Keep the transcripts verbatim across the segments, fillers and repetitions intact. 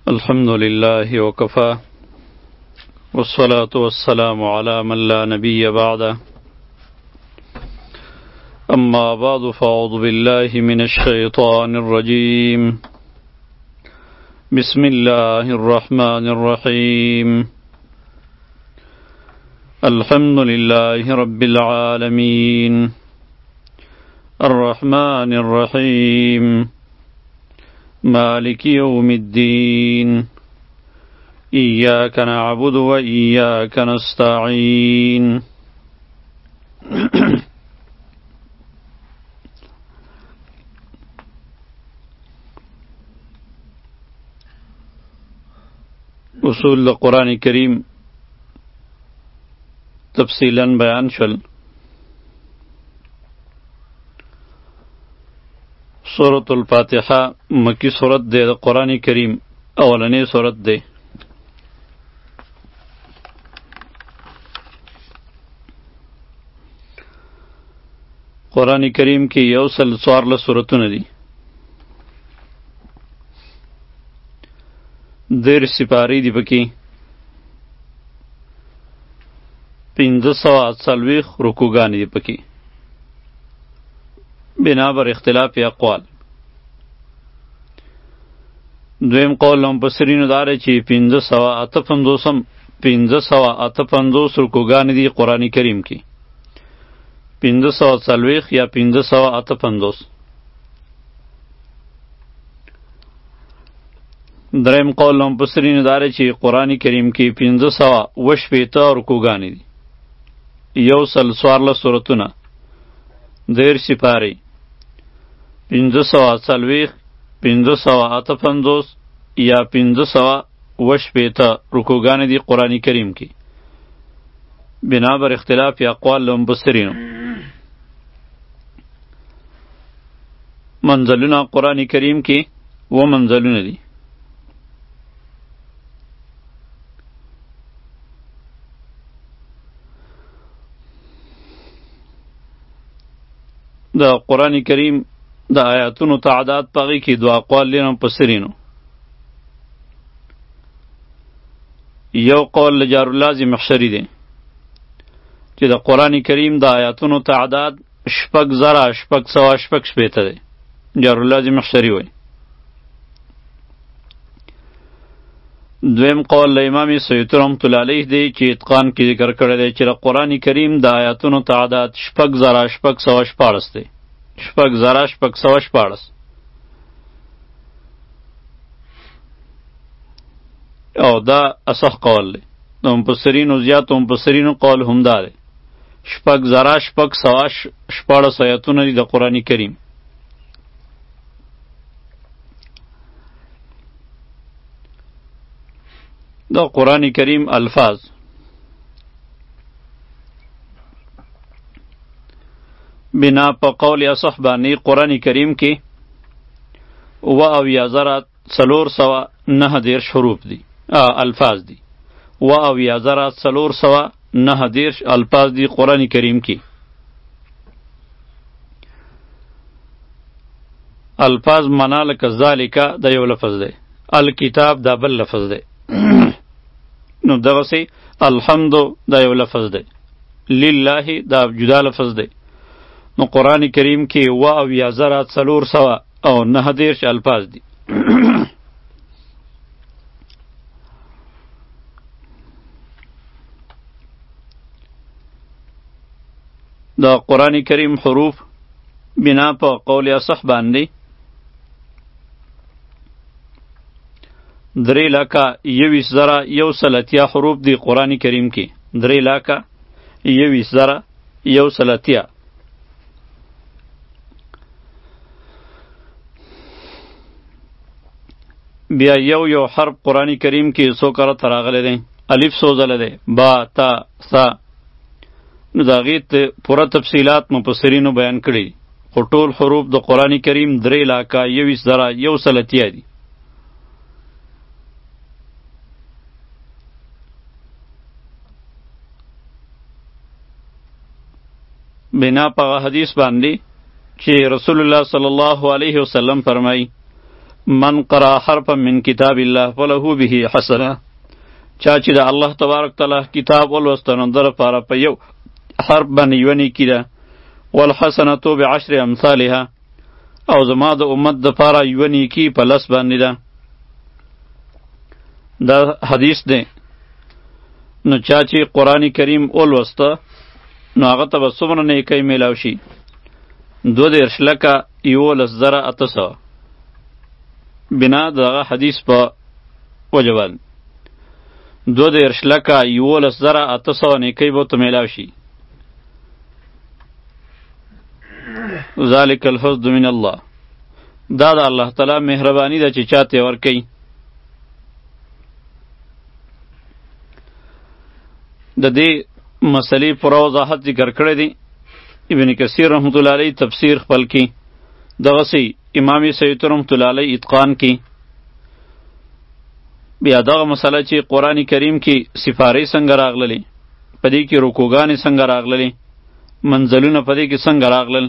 الحمد لله وكفى والصلاة والسلام على من لا نبي بعده أما بعد فأعوذ بالله من الشيطان الرجيم بسم الله الرحمن الرحيم الحمد لله رب العالمين الرحمن الرحيم مالك يوم الدين إياك نعبد وإياك نستعين اصول قرآن کریم تفصیلا بیان شل. سورة الفاتحة مکی سورت دے دا قرآن کریم اولنی سورت دے. قرآن کریم کی یو سل سوارل سورتون دی. دیر سپاری دی پکی پینزه سوا سلویخ رکوگانی دی پکی بنابر اختلاف اقوال. دویم قول مفسرینو داره چې پنځه سوه اته پنځوسم پنځه سوه اته پنځوس رکوګانې دي قرآن کریم کې، پنځه سوه څلوېښت یا پنځه سوه اته پنځوس. دریم قول مفسرینو داره چې قرآن کریم کې پنځه سوه اوه شپېته رکوګانې دي، یو سل څوارلس سورتونه، دېرش سپارې، پنځه سوه څلوېښت، پنځه سوه اته پنځوس یا پنځه سوه اوه شپېته رکوګانې دي قرآن کریم کې بنابر اختلاف اقوال له مفسرینو. منزلونه قرآن کریم کې اوه منزلونه دي. د قرآن کریم د آیاتونو تعداد پاغي کې دو اقوال لري مفسرینو. یو قول لجار الله زمخشری دی چې د قرآن کریم د آیاتونو تعداد شپږ زره شپږ سوه شپږ شپېته دی. جار الله زمخشری وایي. دویم قول له امام سیوطي رحمة الله علیه دی چې اتقان کې ذکر کړی دی چې د قرآن کریم د آیاتونو تعداد شپږ زره شپږ سوه شپاړس دی. شپږ زره شپږ سوه شپاړس. او دا اصح قول دی. د مفسرینو زیاتو مفسرینو قول هم دا دی. شپږ زره شپږ سوه شپاړس آیاتونه دي د قرآن کریم. د قرآن کریم الفاظ بنا په قول اصح باندې قرآن کریم کې اوه اویا زره څلور سوه نهه دېرش حروف دي، الفاظ دي. اوه اویا زره څلور سوه نهه دېرش الفاظ دي قرآن کریم کې. الفاظ معنا لکه ذالک دا یو لفظ دی، الکتاب دا بل لفظ دی. نو دغسې الحمد دا یو لفظ دی، لله دا جدا لفظ دی. نو قرآن کریم کې اوه اویا زره څلور سوه او نهه دېرش الفاظ دي. د قرآن کریم حروف بنا په قول اصح باندې درې لاکه یویشت زره یو سل اتیا حروف دي قرآن کریم کې. درې لاکه یویشت زره یو سل اتیا. بیا یو یو حرف قرآن کریم کې څو کرته راغلی دی. الف څو ځله دی، با، تا، ثا. نو د هغې پوره تفصیلات مفسرینو بیان کړي، خو ټول حروف د قرآن کریم درې لاکه یویشت زره یو سل اتیا دي. بنا په حدیث باندې چې رسول الله صلی الله علیه وسلم فرمایي من قرأ حرفا من کتاب الله فله به حسنه چا چې د الله تبارک تعالی کتاب ولوسته نو در لپاره په یو حرف باندې یوه نیکي ده والحسنة بعشر امثالها او زما د امت دپاره یوه نیکي په لس باندې ده. دا حدیث دی. نو چا چې قرآن کریم ولوسته نو هغه ته به څومره نیکۍ میلاو شي؟ دوه دېرش لکه یولس زره اته سوه بنا د هغه حدیث په وجه باندې دوه دېرش لکه یولس زره اته سوه نیکۍ به ورته میلاو شي. ذلک الفضل من الله، دا د الله تعالی مهربانی ده چې چاته یې ورکوي. د دې مسلې پوره وضاحت ذکر کړی دی ابن کثیر رحمت الله علیه تفسیر خپل کې، دغسې امام سیوطي رحمت الله علیه اتقان کې. بیا دغه مسله چې قرآن کریم کې سفارې څنګه راغللې، په دې کې رکوګانې څنګه راغللې، منزلونه په دې کې څنګه راغلل،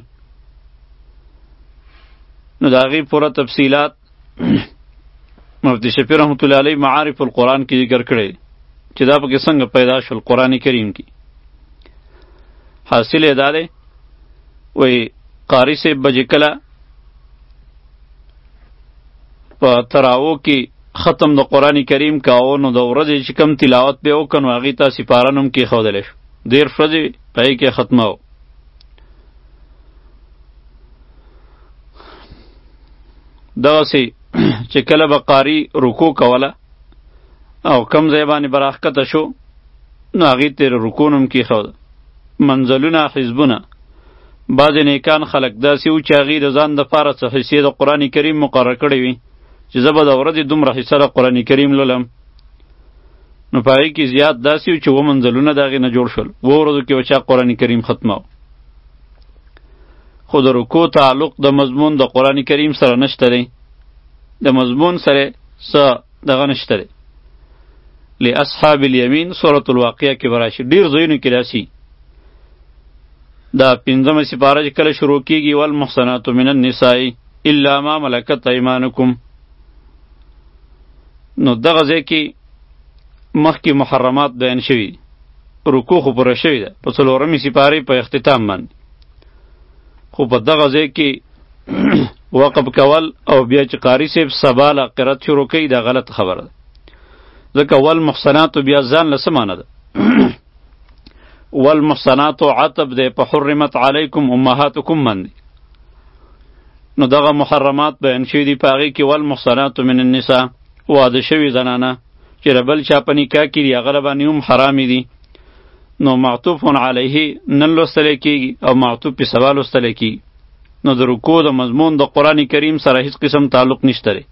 نو د هغې پوره تفصیلات مفتی شفیع رحمت الله علیه معارف القرآن کې ذکر کړی چې دا پکې څنګه پیدا شول قرآن کریم کې. حاصل یې دا دی وایي قاري صاحب به چې کله په تراو کې ختم د قرآن کریم کاوه نو د ورځې چې کم تلاوت به وکړ نو هغې ته سپاره نوم کېښودلی شو، ډېر ورځې په هغې کې ختمه و. دغسې چې کله به قاري رکوع کوله او کم ځای باندې به راښکته شو نو هغې ته یې رکوع نوم کېښوده. منزلونه حزبونه بعضې نیکان خلک داسې وو چې هغې د ځان دپاره څه حصې د قرآن کریم مقرر کړی وي چې زه به د ورځې دومره حصه د قرآن کریم لولم، نو په هغې کې زیات داسې وو چې اووه منزلونه د هغې نه جوړ شول، اووه ورځو کې به چا قرآن کریم ختمه و. خو د رکوع تعلق د مضمون د قرآن کریم سره نشته دی، د مضمون سره څه دغه نشته دی. لاصحاب الیمین سورة الواقعه کې به راشي، ډېر ځایونو کې راشي. دا پنځمه سپاره چې کله شروع کېږي والمحصنات من النساء الا ما ملکت ایمانکم، نو دغه ځای کې مخکې محرمات بیان شوي، رکوع خو پوره شوې ده په څلورمې سپارې په اختتام باندې، خو په دغه ځای کې وقف کول او بیا چې قاري صاحب سبا له قرات شروع کوي دا غلط خبره ده، ځکه والمحصنات بیا ځان له څه معنی ده؟ والمحصنات عتب دی په حرمت علیکم امهاتکم باندې، نو دغه محرمات بیان شوي دي په هغې کې والمحصنات من النساء واده شوي زنانه چې د بل چا په نکاح کې دي هغه باندې هم حرامې دي، نو معطوف علیه نن لوستلی کېږي او معطوف په سبا لوستلی کېږي، نو د رکوع د مضمون د قرآن کریم سره هیڅ قسم تعلق نشته دی،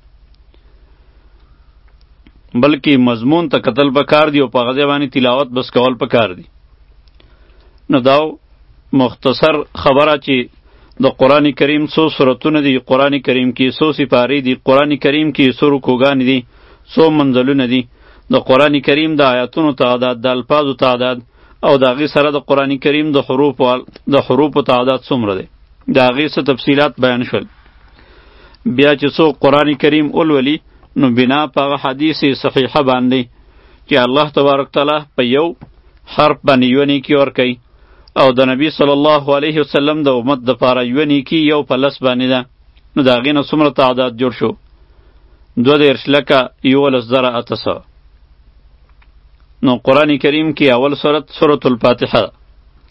بلکې مضمون ته کتل پکار دی او په هغه ځای باندې تلاوت بس کول پکار دی. نو دا مختصر خبره چې د قرآن کریم څو سورتونه دي، قرآن کریم کې څو سپارې دي، قرآن کریم کې څو رکوګانې دي، څو منزلونه دي، د قرآن کریم د آیاتونو تعداد، د الفاظو تعداد او د هغې سره د قرآن کریم د حروفو د حروفو تعداد څومره دی، د هغې څه تفصیلات بیان شول. بیا چې څوک قرآن کریم ولولي نو بنا په هغه حدیث صحیحه باندې چې الله تبارک تعالی په یو حرف باندې یوه نیکي ورکوي او د نبی صلی الله علیه وسلم د امت دپاره یوه نیکي یو په لس باندې ده، نو د هغې نه څومره تعداد جوړ شو؟ دوه دېرش لکه یولس زره اته سوه. نو قرآن کریم کې اول سورت سورة الفاتحه ده.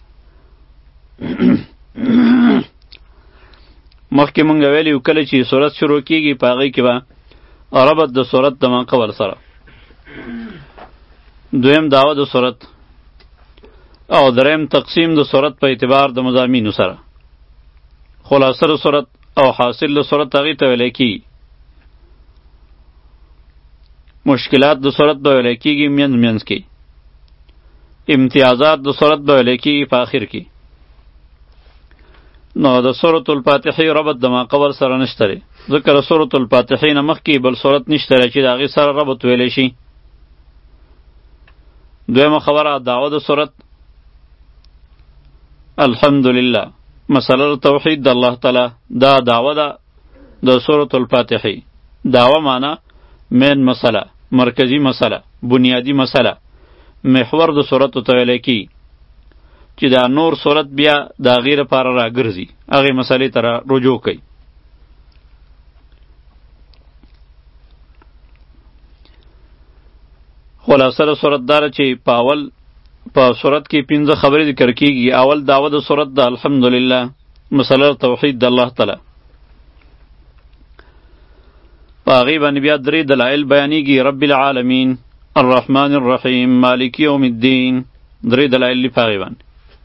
مخکې مونږ ویلي یو کله چې سورت شروع کېږي په هغې کې به ربط د سورت د ما قبل سره، دویم دعوه د سورت او دریم تقسیم د سورت په اعتبار د مضامینو سره، خلاصه د سورت او حاصل د سورت هغې ته ویلی کېږي، مشکلات د سورت به ویلی کېږي منځ منځ کې، امتیازات د سورت به ویلی کېږي په آخر کې. نو د سورة الفاتحې ربط د ما قبل سره نشته دی، ځکه د سورة الفاتحې نه مخکې بل سورت نشته دی چې د هغې سره ربط ویلی شي. دویمه خبره دعوه د سورت الحمدلله مسله توحید د الله تعالی دا دعوه ده د سورة الفاتحې، دعوه معنا مین مسله، مرکزی مسله، بنیادی مسله، محور د صورت ته ویل کی چې دا نور صورت بیا دا غیر پر راګرځي هغه مسلې ته رجوع کوي. خلاصه د صورت دار چې په اول په صورت کې پنځه خبرې ذکر کیږي. اول دعوه د صورت د الحمدلله، مسله توحید د الله تعالی. په هغې باندې بیا درې دلایل بیانیږي، رب العالمین، الرحمن الرحیم، مالک یوم الدین. درې دلایل دي په هغې باندې.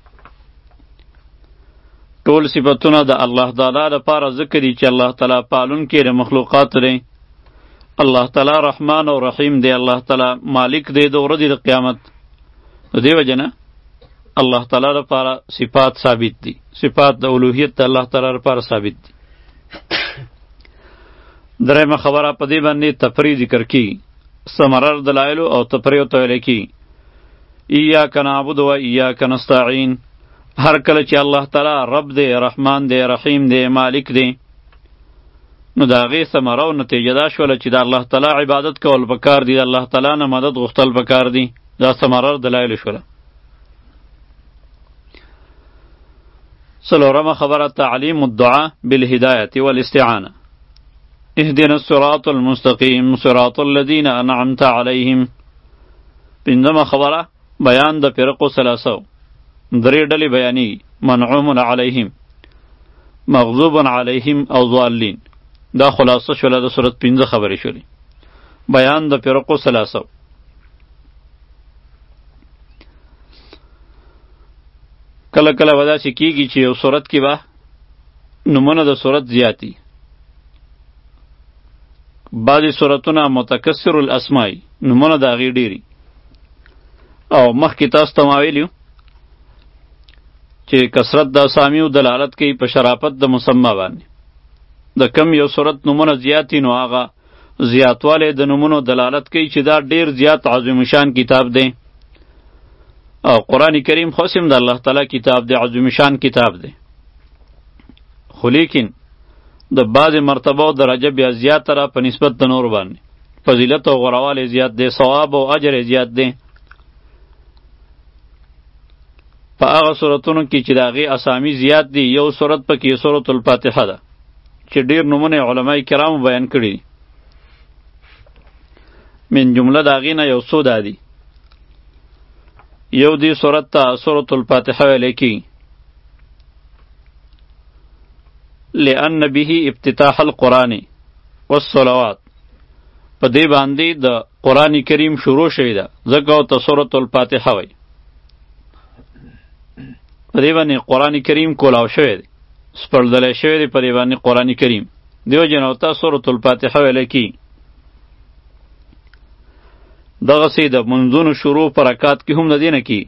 ټول صفتونه د الله تعالی لپاره ذکر دي چې الله تعالی پالونکی د مخلوقات دی. الله تعالی رحمان او رحیم دی. الله تعالی مالک دی د ورځې د قیامت. د دې وجه نه الله تعالی لپاره صفات ثابت دي. صفات د الوهیت د الله تعالی لپاره ثابت دي. درېمه خبره په دې باندې تفریع ذکر کیږي، ثمرر دلایل او تفریع ته ویل کیږي. ایاک نعبد و ایاک نستعین. هر کله چې الله تعالی رب دی، رحمان دی، رحیم دی، مالک دی، نو د هغې ثمره او نتیجه دا شوله چې د الله تعالی عبادت کول پکار دي، د الله تعالی نه مدد غوښتل پکار دي. دا ثمرر دلایل شوله. څلورمه خبره تعلیم الدعاء بالهدایة والاستعانة. اهدنا الصراط المستقیم صراط الذین انعمت علیهم. پنځمه خبره بیان د فرقو ثلاثو. درې ډلې بیانې، منعوم علیهم، مغضوب علیهم او ضالین. دا خلاصه شوله د صورت پنځه خبرې شولې. بیان د فرقو ثلاثو. کله کله به داسې کیږي چې یو صورت کې به نومونه د صورت زیاتی. بعضې صورتونه متکثر الاسماء، نومونه د هغې ډېري. او مخکې تاسو ته ما ویلي چې کثرت د اسامیو دلالت کوي په شرافت د مسما باندې. د کم یو صورت نومونه زیاتی نو هغه زیاتوالی د نومونو دلالت کوي چې دا ډېر زیات عظیم شان کتاب دی. او قرآن کریم خاصم د الله تعالی کتاب دی، عظیم شان کتاب دی. خو لیکن د بعض مرتبه او درجه بیا زیات را په نسبت د نور باندې فضیلت او غوړوالی زیات دی، ثواب او اجر زیات دی. په هغه صورتونو کې چې د هغې اسامی زیات دي، یو صورت پکې سورة الفاتحه ده چې ډېر نومونه علماء کرامو بیان کړي دي. من جمله د هغې نه یو څو دا دي. یو دی صورت ته سورة الفاتحه ویلی کېږي، لأن به ابتتاح القرآن والصلوات. په دې باندې د قرآن کریم شروع شوی ده، ځکه ورته سورة الفاتحه وایي. په دې باندې قرآن کریم کولاو شوی دی، سپړدلی شوی دی په دې باندې قرآن کریم. دیو جن ورته سورة الفاتحه ویلی کېږي. دغسې د منځونو شروع په رکات کې هم د دې نه کېږي،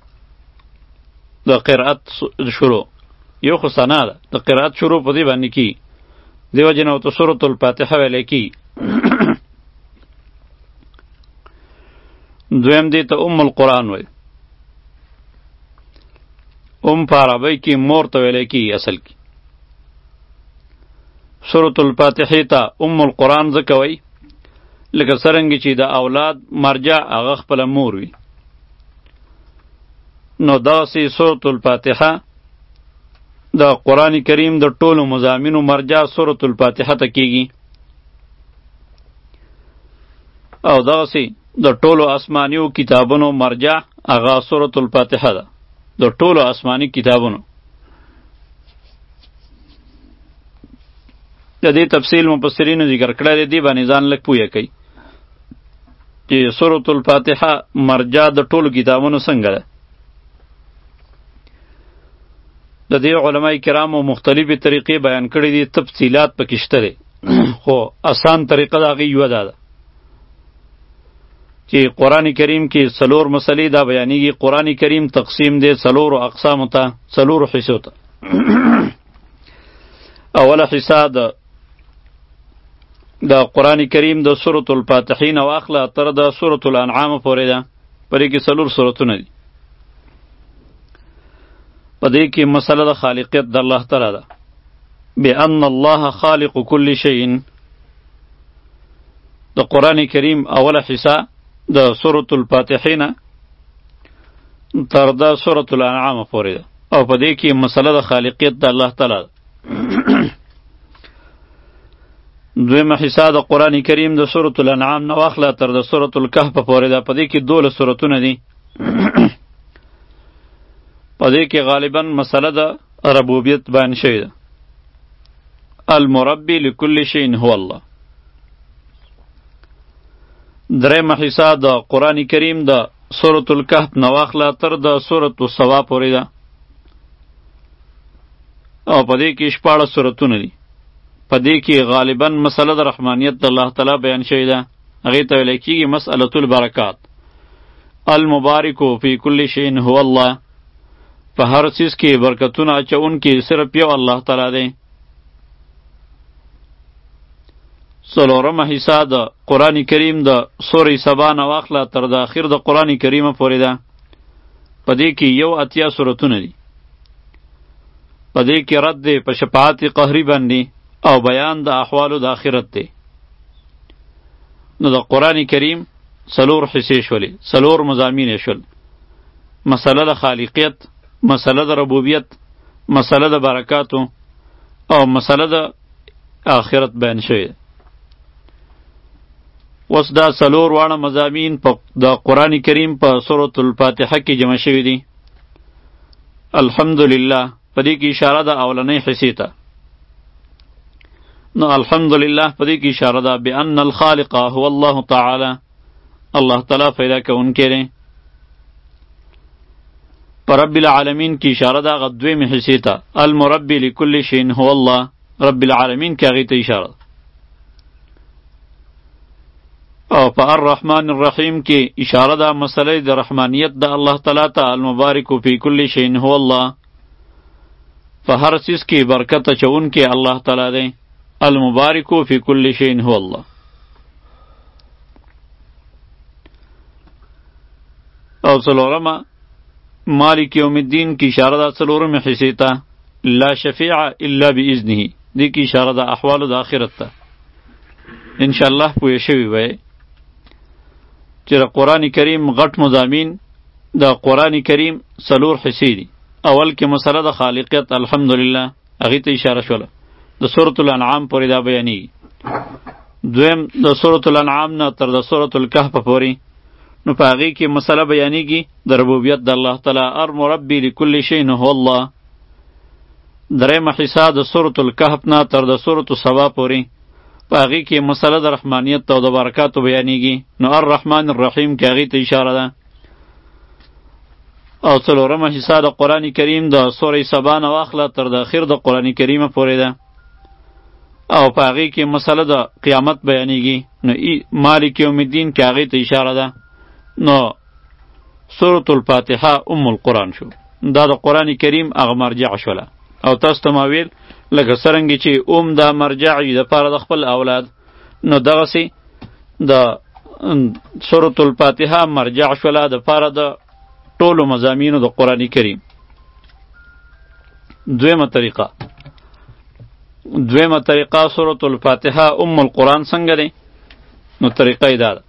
د قرأت شروع یو خو ثنا ده، د قرأت شروع په دې باندې کېږي. دیو جن ورته سورة الفاتحه ویلی کېږي. دویم دې ته ام القرآن وایي. ام په عربی کې مور ته ویلی کېږي اصل کې. سورة الفاتحې ته ام القرآن ځکه وایي لکه څرنګه چې د اولاد مرجع هغه خپله مور وي، نو دغسې سورة الفاتحه د قرآن کریم د ټولو مضامینو مرجع سورة الفاتحه ته کېږي. او دغسې د ټولو آسمانیو کتابونو مرجع هغه سورة الفاتحه ده، د ټولو آسمانی کتابونو. د دې تفصیل مفسرینو ذکر کړی دی، دې باندې ځان لږ پویه کوي چې سورة الفاتحه مرجع د ټولو کتابونو څنګه ده. د دې علماء کرامو مختلفې طریقې بیان کړي دي، تفصیلات پکې شته دي، خو آسان طریقه د هغې یوه دا ده چې قرآن کریم کې څلور مسلې دا بیانېږي. قرآن کریم تقسیم دی څلورو اقسامو ته، څلورو حصو ته. اوله حصه د د قرآن کریم د سورة الفاتحې نه واخله تر د سورة الانعام پورې ده. په دې کې څلور سورتونه دي. په دې کې مسله د خالقیت د الله تعالی ده، بأن الله خالق کل شیء، د قرآن کریم اوله حصہ د سورة الفاتحه نه تر د سورة الانعام پورې ده او په دې کې مسله د خالقیت د الله تعالی دویمه حصہ د قرآن کریم د سورة الانعام نه واخله تر د سورة الکهف پورې ده. په دې کې دولس سورتونه دي. په دې کې غالبا مسله د ربوبیت بیان شوې ده. المربی لكل شیء هو الله. درېمه حصہ د قرآن کریم د سورة الکهف نه واخله تر د سورة السوا پورې ده او په دې کې شپاړس سورتونه دي. په دې کې غالبا مسله د رحمانیت د الله تعالی بیان شوې ده. هغې ته ویلی کېږي مسألة البرکات. المبارک فی کل شیء هو الله. په هر څیز کې برکتونه اچونکي صرف یو الله تعالی دی. څلورمه حصہ د قرآن کریم د سورې سبا نه واخله تر د اخر د قرآن کریمه پورې ده. په دې کې یو اتیا سورتونه دي. په دې کې رد دی په شفاعت قهري باندې او بیان د احوالو د آخرت دی. نو د قرآن کریم څلور حصې شولې، څلور مضامین یې شول. مسله د خالقیت، مسله د ربوبیت، مسله د برکاتو او مسله د آخرت بیان شوې ده. اوس دا څلور واړه مضامین په د قرآن کریم په سورة الفاتحه کې جمع شوي دي. الحمدلله په دې کې اشاره ده اولنۍ حصې ته. نو الحمدلله په دې کې اشاره ده بأن الخالق هو الله تعالی، الله تعالی پیدا کوونکی دی. په رب العالمین کې اشاره ده هغه دویمې حصې ته. المربی لکل شیء هو الله، رب العالمین کې هغې ته اشاره ده. او په الرحمن الرحیم کې اشاره ده مسئله د رحمانیت د الله تعالی ته. المبارک فی کل شیء هو الله، په هر څیز کې برکت اچونکی الله تعالی دی. المبارک فی کل شیء هو الله. او څلورمه مالک یوم الدین کې اشاره ده څلورمې حصې ته. لا شفیع الا باذنه، دې کې اشاره ده احوالو د آخرت ته. انشاءالله پوه شوي وی چې د قرآن کریم غټ مضامین د قرآن کریم څلور حصې دي. اول کې مسله د خالقیت الحمدلله، هغې ته اشاره شوله. د سورة الانعام پورې دا بیانېږي. دویم د سورة الانعام نه تر د سورة الکهف پورې، نو په هغې کې مسله بیانېږي د ربوبیت د الله تعالی. المربی لکل شیء هو الله. درېیمه حصہ د سورة الکهف نه تر د سورة السبا پورې، په هغې کې مسله د رحمانیت او د برکاتو بیانېږي. نو الرحمن الرحیم کې هغې ته اشاره ده. او څلورمه حصہ د قرآن کریم د سورې سبا نه واخله تر د اخر د قرآن کریمه پورې ده او په هغې کې مسله د قیامت بیانېږي. نو مالک یوم الدین کې هغې ته اشاره ده. نو سورة الفاتحه ام القرآن شو. دا د قرآن کریم هغه مرجع شوله. او تاسو ته ما ویل لکه څرنګه چې اوم دا مرجع وي دپاره د خپل اولاد، نو دغسې د سورة الفاتحه مرجع شوله دپاره د ټولو مضامینو د قرآن کریم. دویمه طریقه دویمه طریقه سورة الفاتحه ام القرآن څنګه دی؟ نو طریقه یې دا ده.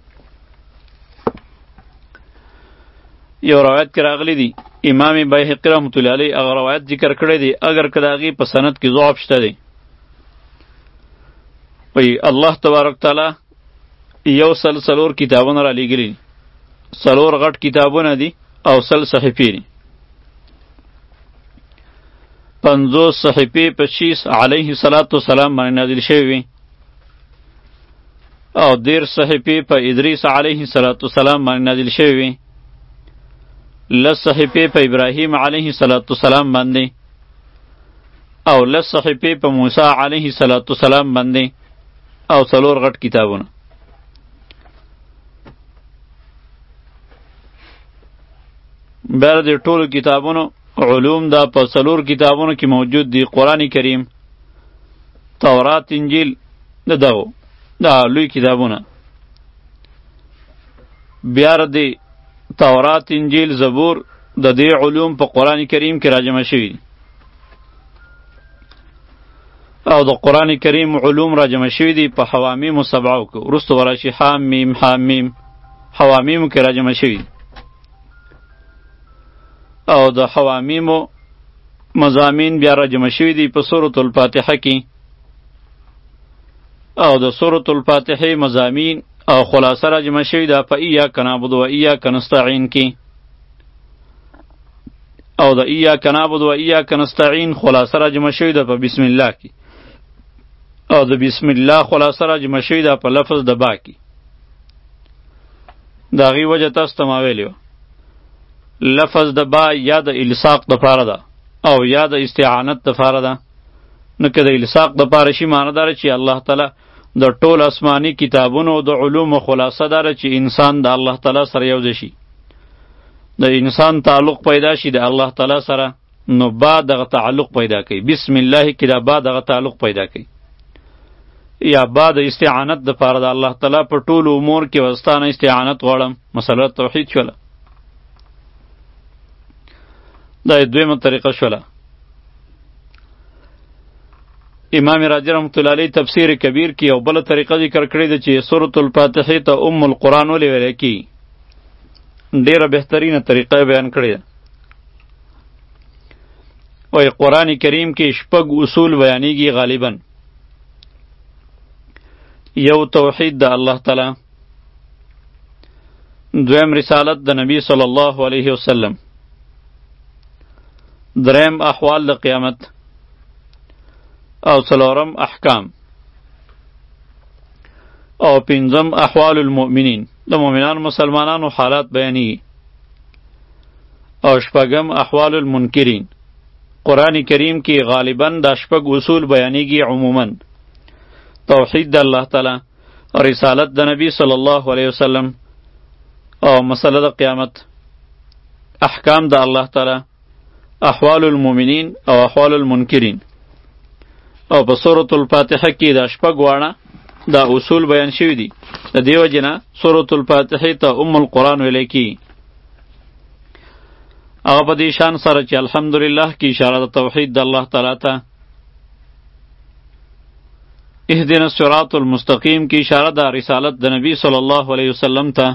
یو روایت کې راغلی دی، امام بیهقي رحمت الله علیه هغه روایت ذکر کړی دی، اگر که د هغې په سند کې ضعف شته دی. وایي الله تبارک تعالی یو سل څلور کتابونه را لیږلي دي. څلور غټ کتابونه دي او سل صحیفې دي. پنځوس صحیفې په شیس علیه الصلاة والسلام باندې نازل شوي وي او دېرش صحیفې په ادریس علیه الصلاة والسلام باندې نازل شوي وي. لس صحیفې په ابراهیم علیه الصلاة والسلام باندې او لس صحیفې په موسی علیه الصلاة والسلام باندې او څلور غټ کتابونه. بیا د ټولو کتابونو علوم دا په څلور کتابونو کې موجود دي. قرآن کریم، تورات، انجیل، د دغو دا لوی کتابونه. بیا د تورات، انجیل، زبور د دې علوم په قرآن کریم کې راجمع شوي دي. او د قرآن کریم علوم را جمع شوي دي په حوامیم سبعو کې، وروسته به راشي حام میم حامیم، حوامیمو کې را جمع شوي دي. او د حوامیمو مضامین بیا را جمع شوي دي په سورة الفاتحه کې، او د سورة الفاتحه مضامین او خلاصه را جمع شوي ده په ایاک نعبد و ایاک نستعین کې، او د ایاک نعبد و ایاک نستعین خلاصه را جمع شوي ده په بسم الله کې، او د بسم الله خلاصه را جمع شوي ده په لفظ د با کې. د هغې وجه تاسو ته ما ویلې وه، لفظ د با یا د الصاق دپاره ده او یا د استعانت دپاره ده. نو که د الصاق دپاره شي معنی داره چې الله تعالی د ټول آسماني کتابونو د علومو خلاصه داره چې انسان د الله تعالی سره یو ځای شي، د انسان تعلق پیدا شي د الله تعالی سره، نو با دغه تعلق پیدا کوي. بسم الله کې دا با دغه تعلق پیدا کوي. یا با د استعانت دپاره د الله تعالی په ټولو امور کې وستانه استعانت غواړم، مسله توحید شوله. دا دویمه طریقه شوله. امام راضي رحمت الله علیه تفسیر کبیر کې یو بله طریقه ذکر کړې ده چې سورة الفاتحې ته ام القرآن ولې ویلی کېږي. ډېره بهترینه طریقه بیان کړې ده. وایي قرآن کریم کې شپږ اصول بیانېږي غالباً. یو توحید د الله تعالی، دویم رسالت د نبی صلی الله علیه وسلم، دریم احوال د قیامت، او څلورم احکام، او پنځم احوال المؤمنین، د مؤمنان مسلمانانو حالات بیانېږي، او شپږم احوال المنکرین. قرآن کریم کې غالباً دا شپږ اصول بیانېږي عموماً: توحید د الله تعالی، رسالت د نبی صلی الله علیه وسلم، او مسله د قیامت، احکام د الله تعالی، احوال المؤمنین او احوال المنکرین. او په سورة الفاتحه کې دا شپږ واړه دا اصول بیان شوي دي. د دې وجې نه سورة الفاتحې ته ام القرآن ویلی کېږي. هغه په دې شان سره چې الحمدلله کې اشاره د توحید د الله تعالی ته، اهدنا الصراط المستقیم کې اشاره د رسالت د نبی صلی الله علیه وسلم ته،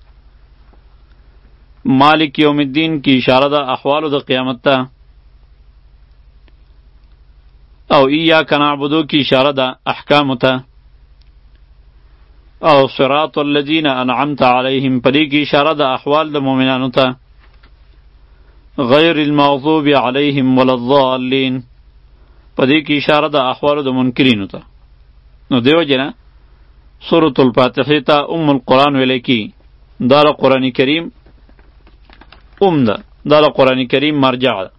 مالک یوم الدین کې اشاره د احوالو د قیامت ته، او ایاک نعبدو کی اشاره ده احکامو ته، او صراط الذین انعمت علیهم پدې کې اشاره ده احوال د مؤمنانو ته، غیر المغضوب علیهم ولا الضالین پدې کې اشاره ده احوال د منکرینو ته. نو دیو جنا سورة الفاتحه ته ام القرآن ویل کی. دا قرآن کریم ام ده، دا قرآن کریم مرجع ده.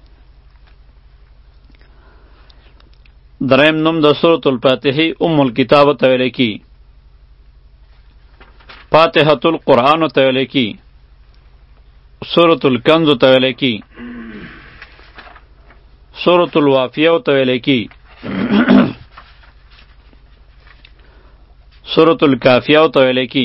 دریم نوم د سورة الفاتحه ام الکتاب ته ویل کی، فاتحة القرآن ته ویل کی، سورة الکنز ته ویل کی، سورة الوافیه ته ویل کی، سورة الکافیه ته ویل کی،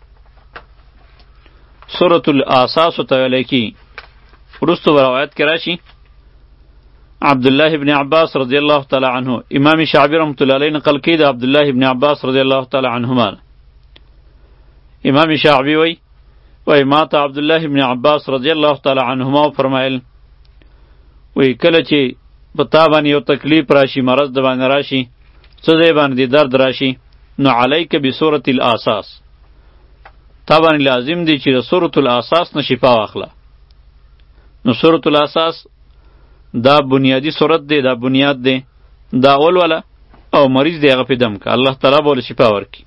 سورة الاساس ته ویل کی. وروسته روایت کې راشي عبدالله ابن عباس رضی الله تعالی عنه، امام شعبی رحمت الله علیه نقل کړي د عبدالله ابن عباس رضی الله تعالی عنهما. امام شعبی وی وی ما ته عبدالله ابن عباس رضی الله تعالی عنهما فرمایل، وی کله چې په تا باندې یو تکلیف راشي، مرض د باندې راشي، څه ځای باندې درد راشي، نو علیک بسورة الاساس، تا باندې لازم دی چې د سورة الاساس نه شفا واخله. نو سورة الاساس دا بنیادی صورت دی، دا بنیاد دی، دا اول والا، او مریض دی هغه پې دم که الله تعالی به له شفا ورکړي.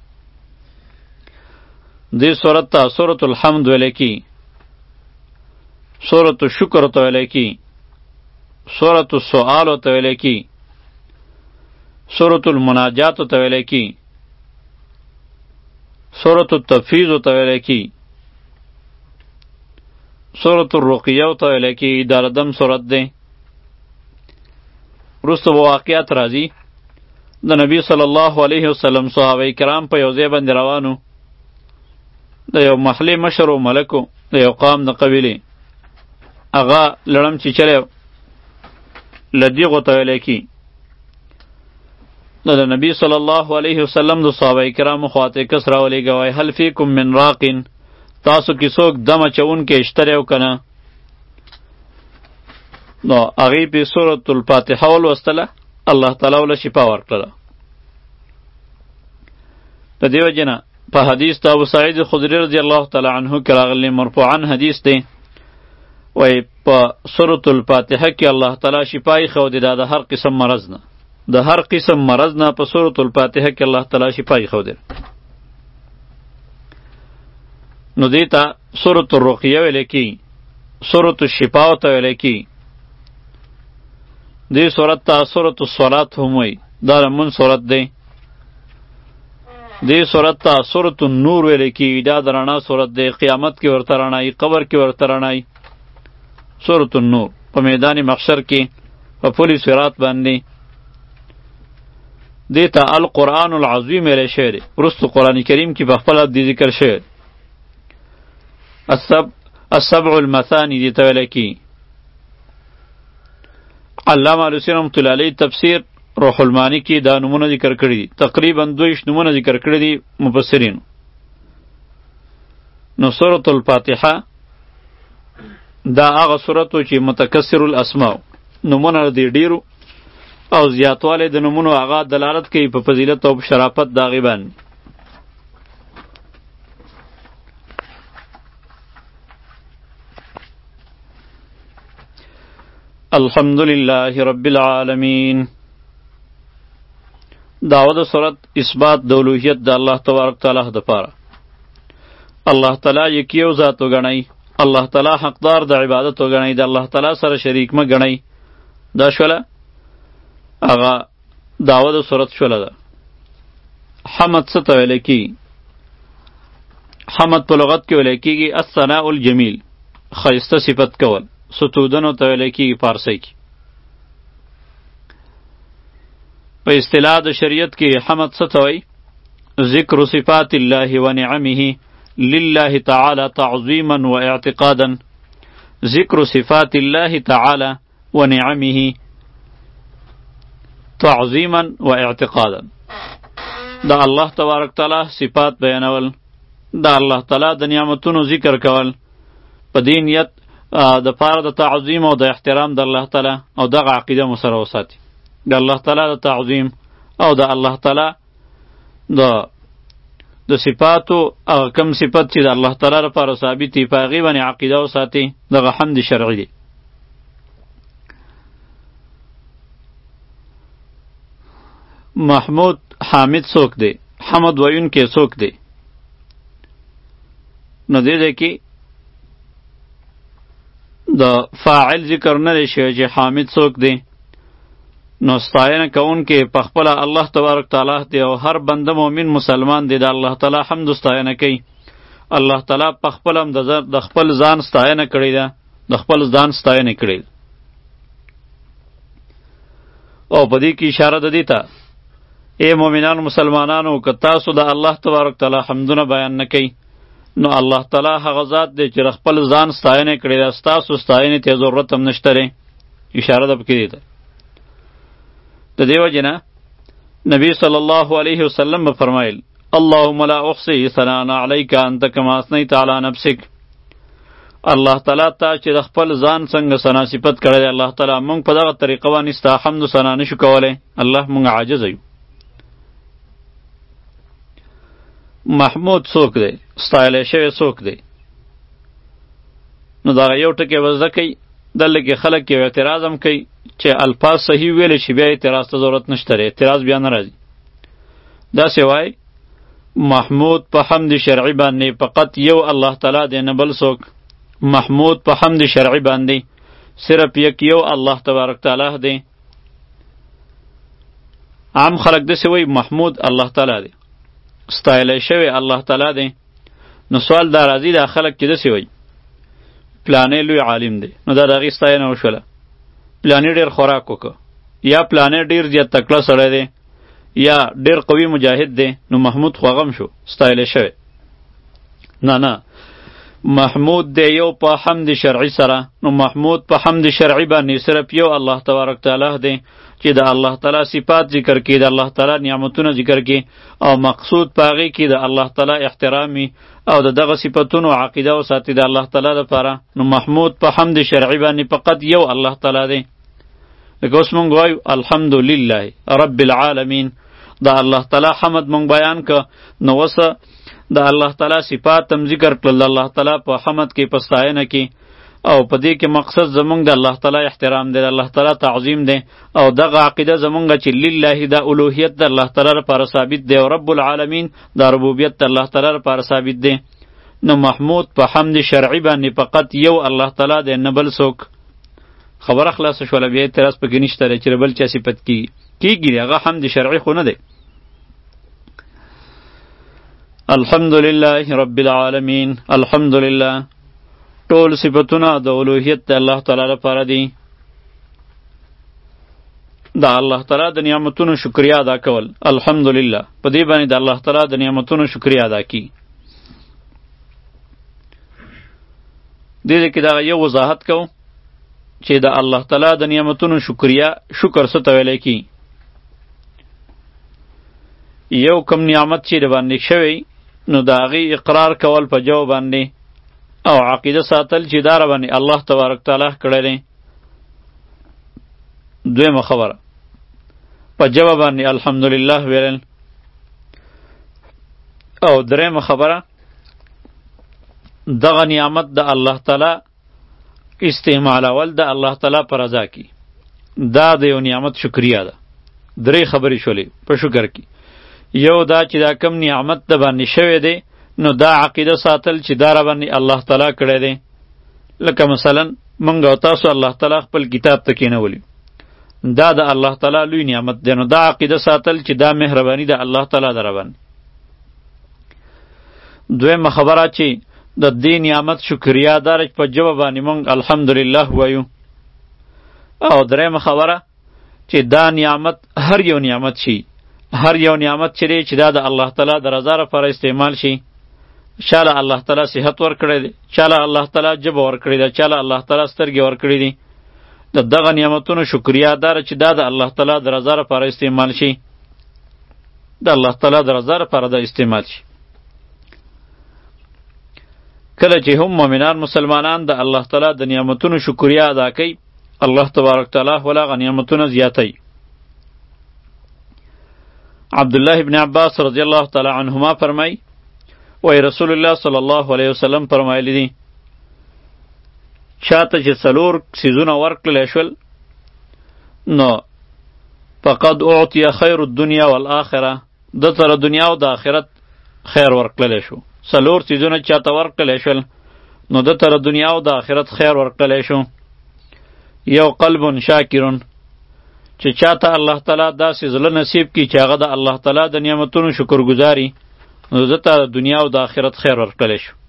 دې صورت ته سورة الحمد ویلی کی، سورة الشکر ته ویلی کی، سورة السؤال ته ویلی کی، سورة المناجات ته ویلی کی، سورة التفویض ته ویلی کی، سورة الرقیه ته ویلی کی. دا دم صورت دی. وروسته به واقعات راځي. د نبی صلی الله علیه وسلم صحابه کرام په یو ځای باندې روانو، د یو محلې مشر و ملکو د یو قام د قبیلې، هغه لړم چیچلی لدیغو ته ویلی کی. نو د نبی صلی الله علیه وسلم د صحابه کرامو خواته کس راولېږه وایي هل فیکم من راقین، تاسو کې څوک دم اچونکی شته دی او که نه؟ نو هغې پې سورة الفاتحه ولوستله، الله تعالی وله شفا ورکړله. د دې وجې نه په حدیث د ابو سعید خدري رضی الله تعالی عنه کې راغلی مرفوعا حدیث دی، وایي په سورة الفاتحه کې الله تعالی شفا ایښودې ده د هر قسم مرض نه، د هر قسم مرض نه په سورة الفاتحه کې الله تعالی شفا ایښودې. نو دې ته سورة الرقیه ویلی کېږي، سورة الشفا ورته ویلی کېږي. دې صورت ته سورة الصلات هم وایي، دا د لمونځ صورت دی. دې صورت ته سورة النور ویلی کېږي، دا د رڼا صورت دی، قیامت کې ورته رڼایي، قبر کې ورته رڼایي. سورة النور په میدان محشر کې په پل صراط باندې. دې ته القرآن العظیم ویلی شوی دی، وروستو قرآن کریم کې په خپله دې ذکر شوی. السبع المثانی دې ته ویلی کېږي. علامه علوسی رحمت الله علیه تفسیر روح المانی کې دا نمونه ذکر کړي دي، تقریبا دویش نمونه ذکر کړي دي مفسرینو. نو سورة الفاتحه دا هغه سورت و چې متکثر الاسماء، نمونه دی ډیرو او زیاتوالی د نمونو هغه دلالت کوي په فضیلت او شرافت د هغې باندې. الحمد لله رب العالمین. داوه د صورت اثبات د الوهیت د الله تبارک تعالی د پاره. الله تعالی یکیو ذات وګڼئ، الله تعالی حقدار د عبادت وګڼئ، د الله تعالی سره شریک مه ګڼئ. دا شوله هغه داوه د صورت شوله ده. حمد څه ته ویلی کېږي؟ حمد په لغت کې ویلی کېږي الثناء الجمیل، ښایسته صفت کول، ستودنو ته ویلی کېږي فارسی کې. په اصطلاح د شریعت کې حمد څه ته وایي؟ ذکر صفات الله و نعمه لله تعالی تعظیما و اعتقادا. ذکر صفات الله تعالی و نعمه تعظیما و اعتقادا. دا الله تبارک تعالی صفات بیانول، دا الله تعالی د نعمتونو ذکر کول په دې نیت د پاره د تعظیم او د احترام د الله تعالی، او دغه عقیده مو سره وساتي د الله تعالی د تعظیم او د الله تعالی د د صفاتو هغه کم صفت چې د الله تعالی لپاره ثابت دي په هغې باندې عقیده وساتي. دغه حمد شرعي دی. محمود حامد څوک دی؟ حمد ویونکی څوک دی؟ نو دې دی کې د فاعل ذکر نه دی شوی چې حامد څوک دی. نو ستاینه کوونکی په خپله الله تبارک تعالی دی، او هر بنده مؤمن مسلمان دی د الله تعالی حمد و ستاینه کوي. الله تعالی په خپل هم د خپل ځان ستاینه کړې ده، د خپل ځان ستاینه کړې. او په دې کې اشاره ده دې ته ای مؤمنانو مسلمانانو که تاسو د الله تبارک تعالی حمدونه بیان نه کوئ، نو الله تعالی هغه ذات دی چې خپل ځان ستاینه کړې ده، ستاسو ستاینې ته ضرورت هم نشته دی. اشاره ده پکې دی ته. د دې وجې نه نبی صلی الله علیه وسلم به فرمایل اللهم لا احصي ثناء علیک انت کما اثنیت علی نفسک. الله تعالی ته چې د خپل ځان څنګه ثنا صفت کړی دی، الله تعالی موږ په دغه طریقه باندې ستا حمد و ثنا نشو کولی. الله موږ عاجز یو. محمود څوک دی؟ ستایلی شوی څوک دی؟ نو دغه یو ټکی به زده کوي. دلته کې خلک یو اعتراض هم کوي چې الفاظ صحیح ویلی شي، بیا اعتراض ته ضرورت نشته دی، اعتراض بیا نه راځي. داسې وایي محمود په حمد شرعي باندې فقط یو الله تعالی دی، نه بل څوک. محمود په حمد شرعي باندې صرف یک یو الله تبارک تعالی دی. عام خلک داسې وایي محمود الله تعالی دی، ستایلی شوی الله تعالی دی. نو سوال دا راځي دا خلک چې داسې وایي پلانې لوی عالم دی، نو دا د هغې ستاینه وشوله. پلانې ډېر خوراک وکړه، یا پلانې ډېر زیات تکړه سړی دی، یا ډېر قوي مجاهد دی، نو محمود خو هغه هم شو ستایلی شوی. نه نه، محمود دی یو په حمد شرعي سره. نو محمود په حمد شرعي باندې صرف یو الله تبارک تعالی دی چې د الله تعالی صفات ذکر کړي، د الله تعالی نعمتونه ذکر کړي، او مقصود پاغي کې د الله تعالی احترامي او د دغه صفاتونو عقیده او ساتي د الله تعالی لپاره. نو محمود په حمد شرعي باندې فقط یو الله تعالی دی. لکه اوس مونږ وایو الحمدلله رب العالمین، د الله تعالی حمد مونږ بیان ک. نو وسه د الله تعالی صفات هم ذکر کړل، الله تعالی په حمد کې پستاینه کې، او په دې کې مقصد زمونږ د الله تعالی احترام دی، د الله تعالی تعظیم دی، او دغه عقیده زمونږ چې لله د الوهیت د الله تعالی لپاره ثابت دی، او رب العالمین د ربوبیت د الله تعالی لپاره ثابت دی. نو محمود په حمد شرعي باندې فقط یو الله تعالی دی، نه بل څوک. خبره خلاصه شوله، بیا اعتراض پکې نشته چې بل چا صفت کیږي کیږي هغه حمد شرعي خو نه دی. الحمدلله رب العالمین، الحمدلله ټول صفتونه د اولوهیت د الله تعالی لپاره دي. د الله تعالی د نعمتونو شکریا ادا کول، الحمدلله، په دې باندې د الله تعالی د نعمتونو شکریا ادا کی. دې کې دا یو وضاحت کوم چې د الله تعالی د نعمتونو شکریا شکر څه ته ویل کی. یو کم نعمت چې د باندې شوی نو د هغې اقرار کول په جو باندې، او عقیده ساتل چې دا باندې الله تبارک تعالی کړی دی. دویمه خبره په جواب باندې الحمدلله ویل، او دریمه خبره دغه نعمت د الله تعالی استعمالول د الله تعالی پر رضا کی. دا د یو نعمت شکریا ده. درې خبرې شولې په شکر کی. یو دا چې دا کم نعمت د باندې شوی دی نو دا عقیده ساتل چې دا را باندې الله تعالی کړی دی. لکه مثلا منګ او تاسو الله تعالی خپل کتاب ته کینولی، دا د الله تعالی لوی نعمت دی. نو دا عقیده ساتل چې دا مهربانی د الله تعالی در باندې. دویمه خبره چې د دې نعمت شکریا دار په جواب باندې مونږ الحمدلله وایو. او دریمه خبره چې دا نعمت هر یو نعمت شي، هر یو نعمت چې دی چې دا د الله تعالی د رضا لپاره استعمال شي. چاله الله تعالی صحت ورکړی دی، چاله الله تعالی ژبه ورکړې ده، چاله الله تعالی سترګې ورکړې دي. د دغه نعمتونو شکریا دار چې دا د الله تعالی د رضا لپاره استعمال شي، د الله تعالی د رضا لپاره دا استعمال شي. کله چې هم مؤمنان مسلمانان د الله تعالی د نعمتونو شکریا ادا کوي، الله تبارک تعالی ولا غ نعمتونه زیاتوي. عبدالله ابن عباس رضی الله تعالی عنهما فرمای وای رسول الله صلی الله علیه وسلم فرمایلی دي چاته چې څلور څیزونه ورکړلی شول نو فقد اعطی خیر الدنیا والآخره، د تر دنیا او د آخرت خیر ورکړلی شو. څلور څیزونه چاته ورکړلی شول نو د تر دنیا او د آخرت خیر ورکړلی شو. یو قلب شاکرون، چې چاته الله تعالی داسې زړه نصیب کی چې هغه د الله تعالی د نعمتونو شکر گزاري نو دته د دنیا او د آخرت خیر ورکړلی شو.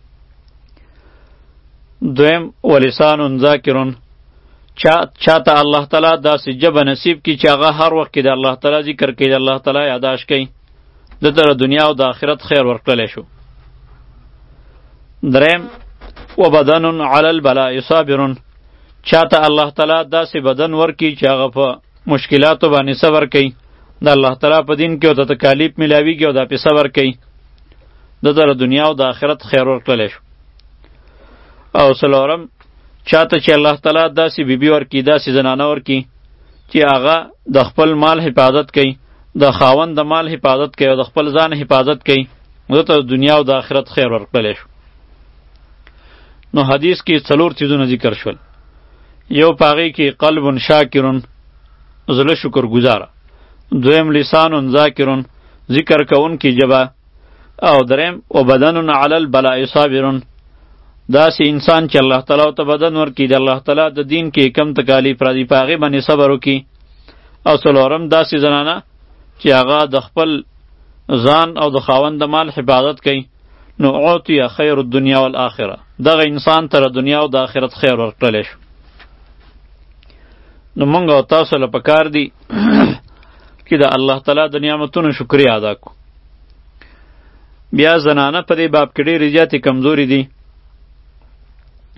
دویم ولسان ذاکرون، چا چاته الله تعالی داسې ژبه نصیب کی چې هغه هر وخت کې د الله تعالی ذکر کوي، د الله تعالی یاداش کوي، دته د دنیا او د آخرت خیر ورکړلی شو. دریم وبدن علی البلاء صابرون، چاته الله تعالی داسې بدن ورکی چې هغه په مشکلاتو باندې صبر کوي، د الله تعالی په دین کې او د تکالیف ملاویږي او دا پې صبر کوي، دته د دنیا او د آخرت خیر ورکړلی شو. او څلورم چاته چې الله تعالی داسې بیبي ورکی، داسې زنانه ورکی چې هغه د خپل مال حفاظت کوي، د خاوند د مال حفاظت کوي او د خپل ځان حفاظت کوي، دته د دنیا او د آخرت خیر ورکړلی شو. نو حدیث کې څلور چیزونه ذکر شول. یو پاغی کې قلب شاکرون، زړه شکر گزاره. دویم لسان ذاکرون، ذکر کون کی جبا. او دریم و بدن علی البلاء صابرون، داسې انسان چې الله تعالی ته بدن ورکړي، د الله تعالی د دین کې کم تکالیف راځي په هغې باندې صبر وکړي. او څلورم داسې زنانه چې هغه د خپل ځان او د خاوند د مال حفاظت کوي، نو اعطی خیر الدنیا والآخره، دغه انسان ته د دنیا او د آخرت خیر ورکړلی شو. نو مونږ او تاسو له پکار دی چې د الله تعالی د نعمتونو شکریا ادا کو. بیا زنانه په دې باب کې ډېرې زیاتې کمزوري دي،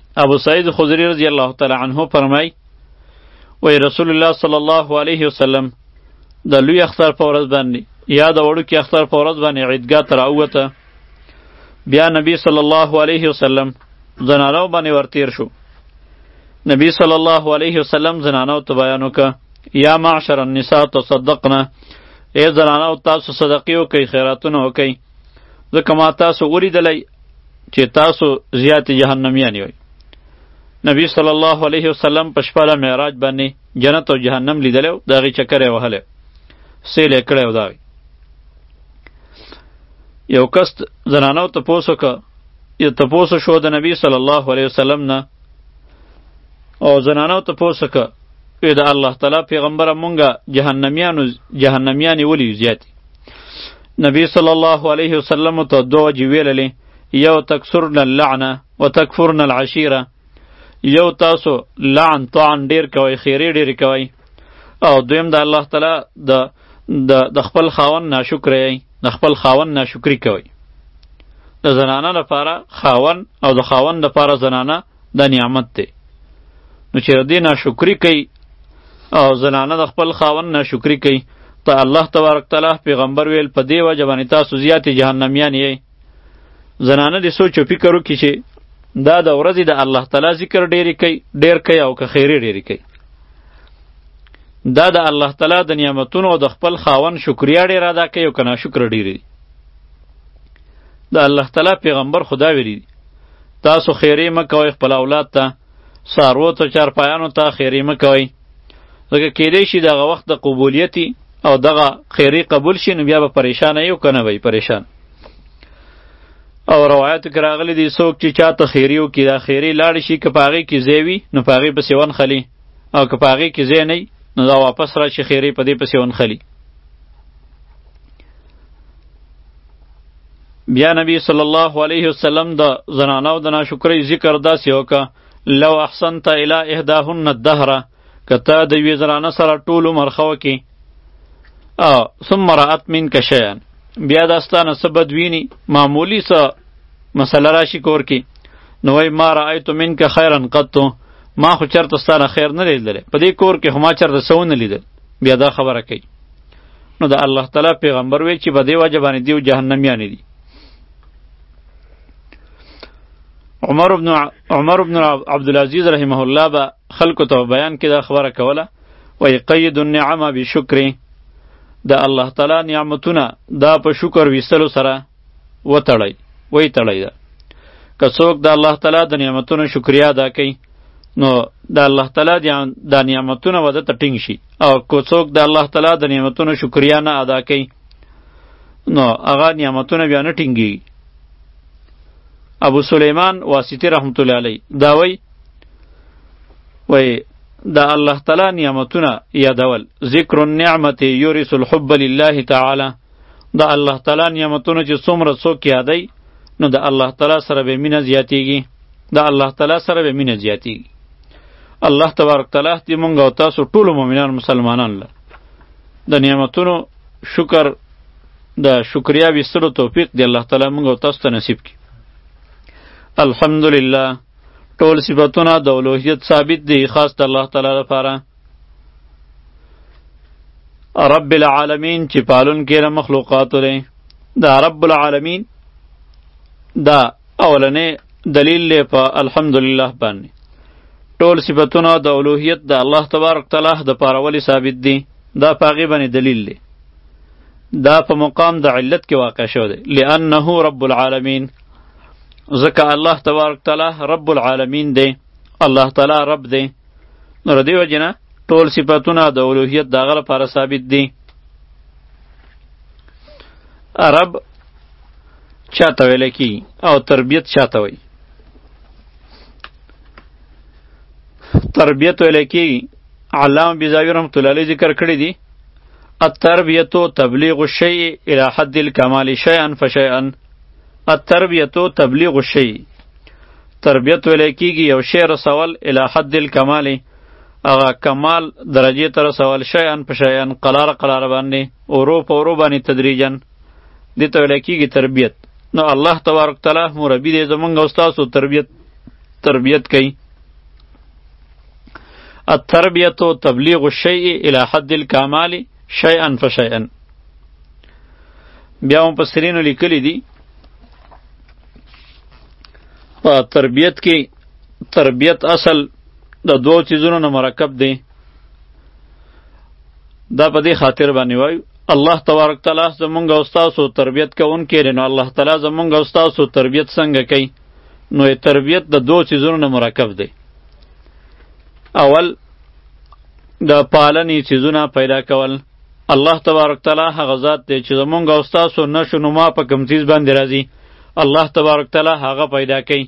ابو سعید خدری رضی الله تعالی عنه فرمای وی رسول الله صلی الله علیه وسلم د لوی اختر په ورځ باندې یا د وړوکي اختر په ورځ باندې عیدګاه ته راووته. بیا نبی صلی الله علیه وسلم زنانو باندې ورتیر شو. نبی صلی الله علیه وسلم زنانو ته بیان وکړه یا معشر النساء تصدقنا، ای زنانو تاسو صدقې وکئ، خیراتونه وکئ، ځکه ما تاسو ولیدلی چې تاسو زیات جهنمیان یئ. نبی صلی الله علیه وسلم په شپه له معراج باندې جنت او جهنم لیدلی و، د هغې چکر یې وهلی، سیل یې کړی و. د هغې یو کس زنانو تپوس وکړه، یا تپوس شو د نبی صلی الله علیه وسلم نه، او زنانو تپوس وکړه وی د الله تعالی پیغمبره مونږه جهنمیانو جهنمیانې ولې زیاتې؟ نبی صلی الله علیه وسلم ته دوه وجې ویللې، یو تکثرن اللعنه و تکفرن العشیره، یو تاسو لعن طعن ډیر کوئ، خیرې ډیرې کوئ، او دویم د الله تعالی د د خپل خاوند ناشکره یئ، د خپل خاوند ناشکري کوئ. د زنانه لپاره خاوند او د خاوند لپاره زنانه دا نعمت دی. نو چې دې ناشکري کوي او زنانه د خپل خاوند ناشکري کوي، ته الله تبارک تعالی پیغمبر ویل په دې وجه باندې تاسو زیاتې جهنمیان یئ. زنانه دې سوچ او فکر وکړي چې دا د ورځې د الله تعالی ذکر ډیرې کوي ډیر کوي او که خیرې ډیرې کوي، دا د الله تعالی د نعمتونو او د خپل خاوند شکریا ډیر ادا کوي او که ناشکره ډیرې دي. د الله تعالی پیغمبر خدا ویلي دي تاسو خیرې مه کوئ خپل اولاد ته، څاروو ته، چارپایانو ته خیرې مه کوئ، ځکه کیدی شي دغه وخت د قبولیتي او دغه خیرې قبول شي، نو بیا به پریشانه یو که نه به پریشان. او روایتو کې راغلی دي څوک چې چاته خیرې وکړي دا خیرې لاړې شي، که په هغې کې ځای وي نو په هغې پسې ونښلي، او که په هغې کې ځای نه وي نو دا واپس راشي خیرې په دې پسې ونښلي. بیا نبی صلی الله علیه وسلم د زنانو د ناشکرۍ ذکر داسې وکړه، لو احسنت الی احداهن الدهر، که ته د یوې زنانه سره ټول عمر ښه وکړې، او ثم رأت منک شیئا، بیا دا ستا نه څه بد ویني، معمولي څه مسله راشي کور کې، نو وایي ما رأیت منک خیرا قط، ما خو چېرته ستا نه خیر نه لیدلی، په دې کور کې خو ما چېرته څه ونه لیدل، بیا دا خبره کوي. نو د الله تعالی پیغمبر ویل چې په دې وجه باندې دیو جهنمیانې دي. عمر بن عمر بن عبدالعزیز رحمه الله به خلکو ته بیان کې دا خبره کوله، وایي قید النعمه بشکر، د الله تعالی نعمتونه دا په شکر ویستلو سره وتړئ، وی تړئ ده. که څوک د الله تعالی د نعمتونو شکریا ادا کوي نو د الله تعالی د نعمتونه به ده ته ټینګ شي، او که څوک د الله تعالی د نعمتونو شکریا نه ادا کوي نو هغه نعمتونه بیا نه ټینګېږي. ابو سلیمان واسطي رحمت الله علیه دا وی وی د الله تعالی نعمتونه یادول، ذکر النعمت یورث الحب لله تعالی، د الله تعالی نعمتونه چې څومره څوک یادوي نو د الله تعالی سره به مینه زیاتیږي، د الله تعالی سره به مینه زیاتیږي. الله تبارک تعالی دې مونږ او تاسو ټول مؤمنان مسلمانان له د نعمتونو شکر د شکریا ویستلو توفیق دی الله تعالی مونږ او تاسو ته نصیب کړي. الحمدلله ټول صفاتونه د الوهیت ثابت دي خاص د الله تعالی لپاره. رب العالمین چې پالون کې له مخلوقاتو دی، دا رب العالمین دا اولنې دلیل دی په الحمدلله باندې. ټول صفاتونه د الوهیت د الله تبارک تعالی د پاره ولی ثابت دي، دا په هغې باندې دلیل دی. دا په مقام د علت کې واقع شو دی، لأنه رب العالمین، ځکه الله تبارک تعالی رب العالمین دی، الله تعالی رب دی. نو د دې وجې نه ټول صفاتونه د الوهیت د هغه لپاره ثابت دي. رب چاته ویلی کېږي او تربیت چاته وایي؟ تربیت ویلی کېږي، علامه بیضاوي رحمت الله علیه ذکر کړی دي، التربیتو تبلیغ الشیء الی حد الکمال شیئا فشیئا. التربیتو تبلیغ الشیء، تربیت ویلی کېږي یو شی رسول الی حد الکمال، هغه کمال درجې ته رسول، شیئا فشیئا، قلاره قلاره باندې، ورو په ورو باندې تدریجا، دې ته ویلی کېږي تربیت. نو الله تبارک تعالی مربي دی زمونږ او ستاسو تربیت تربیت کوي. التربیت تبلیغ الشیء الی حد الکمال شیئا فشیئا. بیا مفسرینو لیکلی دي په تربیت کې تربیت اصل د دوو چیزونو نه مرکب دی. دا په دې خاطر باندې وایو الله تبارک تعالی زمونږ او ستاسو تربیت کوونکی دی، نو الله تعالی زمونږ او ستاسو تربیت څنګه کوي؟ نو تربیت د دوو چیزونو نه مرکب دی. اول د پالنې چیزونه پیدا کول. الله تبارک تعالی هغه ذات دی چې زمونږ او ستاسو نشو نما په کوم چیز باندې راځي، الله تبارک تعالی هغه پیدا کوي.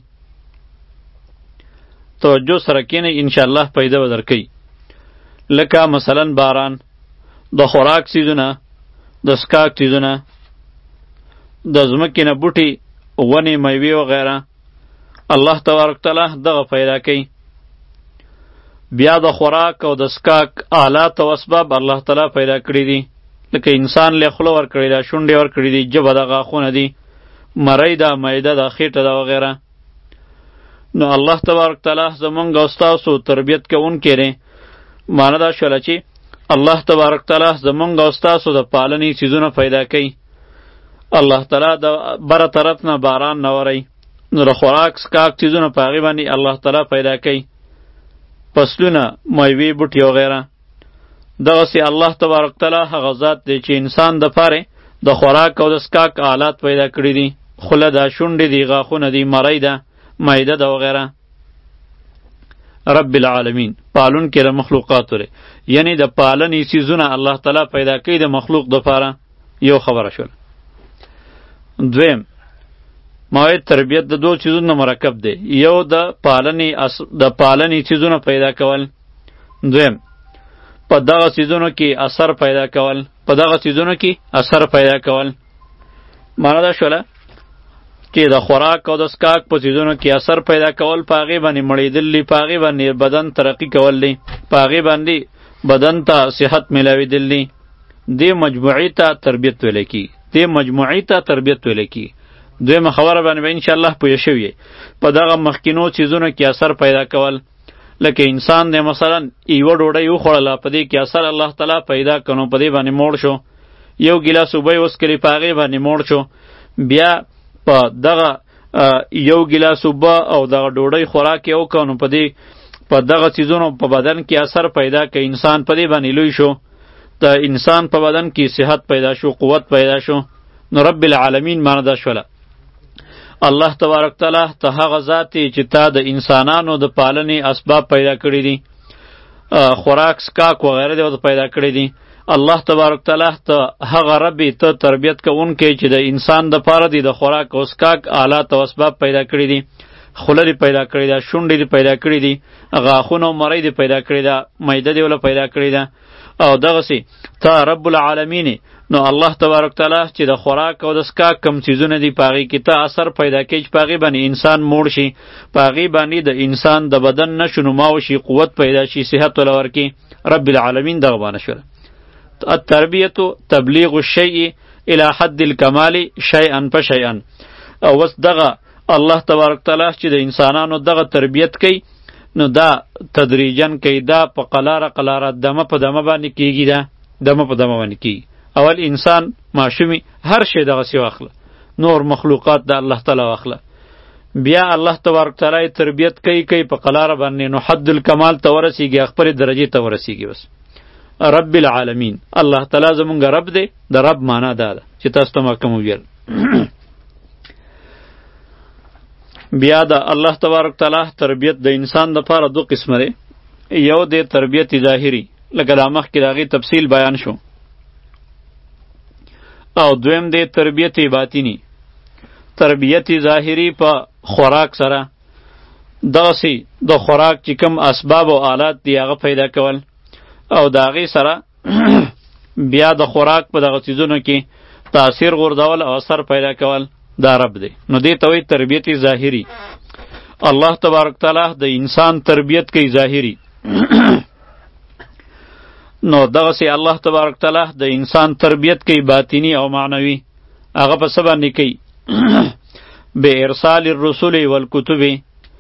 توجه سره کینئ انشاءالله پیدا به درکوي. لکه مثلا باران، د خوراک چیزونه، د څښاک چیزونه، د ځمکې نه بوټي، ونې، میوې وغیره الله تبارک تعالی دغه پیدا کوي. بیا د خوراک او د څښاک آلات او اسباب الله تعالی پیدا کړي دي. لکه انسان له خوله ورکړې ده، شونډې ورکړي دي، ژبه ده، غاښونه دي، مرۍ ده، معده ده، خېټه ده وغیره. نو الله تبارک تعالی زمونږ او ستاسو تربیت کوونکی دی. معنی دا شوله چې الله تبارک تعالی زمونږ او ستاسو د پالنې چیزونه پیدا کوي. الله تعالی د بره طرف نه باران نه وری، نو د خوراک څښاک چیزونه په هغې باندې الله تعالی پیدا کوي، فصلونه، میوې، بوټي وغیره. دغسې الله تبارک تعالی هغه ذات دی چې انسان دپاره د خوراک او د څښاک آلات پیدا کړي دي. خوله ده، شونډې دي، غاښونه دي، مرۍ ده، معده ده وغیره. رب العالمین پالون کې د مخلوقاتو دی، یعنی د پالنې چیزونه الله تعالی پیدا کوي د مخلوق دپاره. یو خبره شوله. دویم موید تربیت د دو چیزونو نه مرکب دی. یو د پالنې د پالنې چیزونه پیدا کول، دویم په دغه چیزونو کې اثر پیدا کول، په دغه چیزونو کې اثر پیدا کول. معنی دا شوله چې د خوراک او د څښاک په چیزونو کې اثر پیدا کول، په هغې باندې مړېدل دي، په هغې باندې بدن ترقي کول دي، په هغې باندې بدن ته صحت میلاوېدل دي. دې مجموعي ته تربیت ویلی کېږي، دې مجموعي ته تربیت ویلی کېږي. دویمه خبره باندې به انشاءالله پوه شوي په دغه مخکینو چیزونو کې اثر پیدا کول. لکه انسان دی مثلا یوه ډوډۍ وخوړله، په دې کې اثر الله تعالی پیدا کړو، په دې باندې موړ شو. یو ګیلاس اوبه یې وڅښلې، په هغې باندې موړ شو. بیا په دغه یو ګیلاس اوبه او دغه ډوډۍ خوراک یې وکړو، نو په دې په دغه چیزونو په بدن کې اثر پیدا کړ، انسان په دې باندې لوی شو، د انسان په بدن کې صحت پیدا شو، قوت پیدا شو. نو رب العالمین معنی دا شوله الله تبارک تعالی ته هغه ذات دی چې تا د انسانانو د پالنې اسباب پیدا کړي دي، خوراک څښاک وغیره دی پیدا کړي دي. الله تبارک تعالی ته هغه رب ته تربیت کوونکی چې د انسان د پاره دی د خوراک او څښاک آلات او اسباب پیدا کړي دي. خوله دی پیدا کړي ده، شونډې دی پیدا کړي دي، غاښونه او مرۍ دی پیدا کړي ده، معده دی وله پیدا کړي ده. او دغسې ته رب العالمین. نو الله تبارک تعالی چې د خوراک او د څښاک کم چیزونه دي په هغې کې ته اثر پیدا کوي چې په هغې باندې انسان موړ شي، په هغې باندې د انسان د بدن نشو نما وشي، قوت پیدا شي، صحت وله ورکړي. رب العالمین دغه باندې شوله التربیت تبلیغ الشیء الی حد الکمال شیئا فشیئا. او وس دغه الله تبارک تعالی چې د انسانانو دغه تربیت کوي، نو دا تدریجن کوي، دا په قلاره قلاره دمه په دمه باندې کیږي، دا دمه په دمه باندې کیږي. اول انسان ماشومی هر شی دغسې واخله، نور مخلوقات د الله تعالی واخله، بیا الله تبارک تعالی تربیت کوي کوي په قلاره باندې، نو حد الکمال ته ورسیږي، خپلې درجې ته ورسیږي. بس رب العالمین الله تعالی زمونږ رب دی. د رب معنا دا ده چې تاسو ته ما کوم ویل. بیا د الله تبارک تعالی تربیت د انسان دپاره دو قسمه دی. یو دی تربیت ظاهري، لکه دا مخکې د هغې تفصیل بیان شو، او دویم دی تربیت باطنی. تربیت ظاهري په خوراک سره، دغسې د خوراک چې کوم اسباب او آلات دی هغه پیدا کول، او د هغې سره بیا د خوراک په دغه چیزونو کې تاثیر غورځول او اثر پیدا کول، دا رب دی. نو دې ته وایي تربیت ظاهري. الله تبارک تعالی د انسان تربیت کوي ظاهري. نو دغسې الله تبارک تعالی د انسان تربیت کوي باطنی او معنوي. هغه په څه باندې کوي؟ به ارسال الرسل والکتب،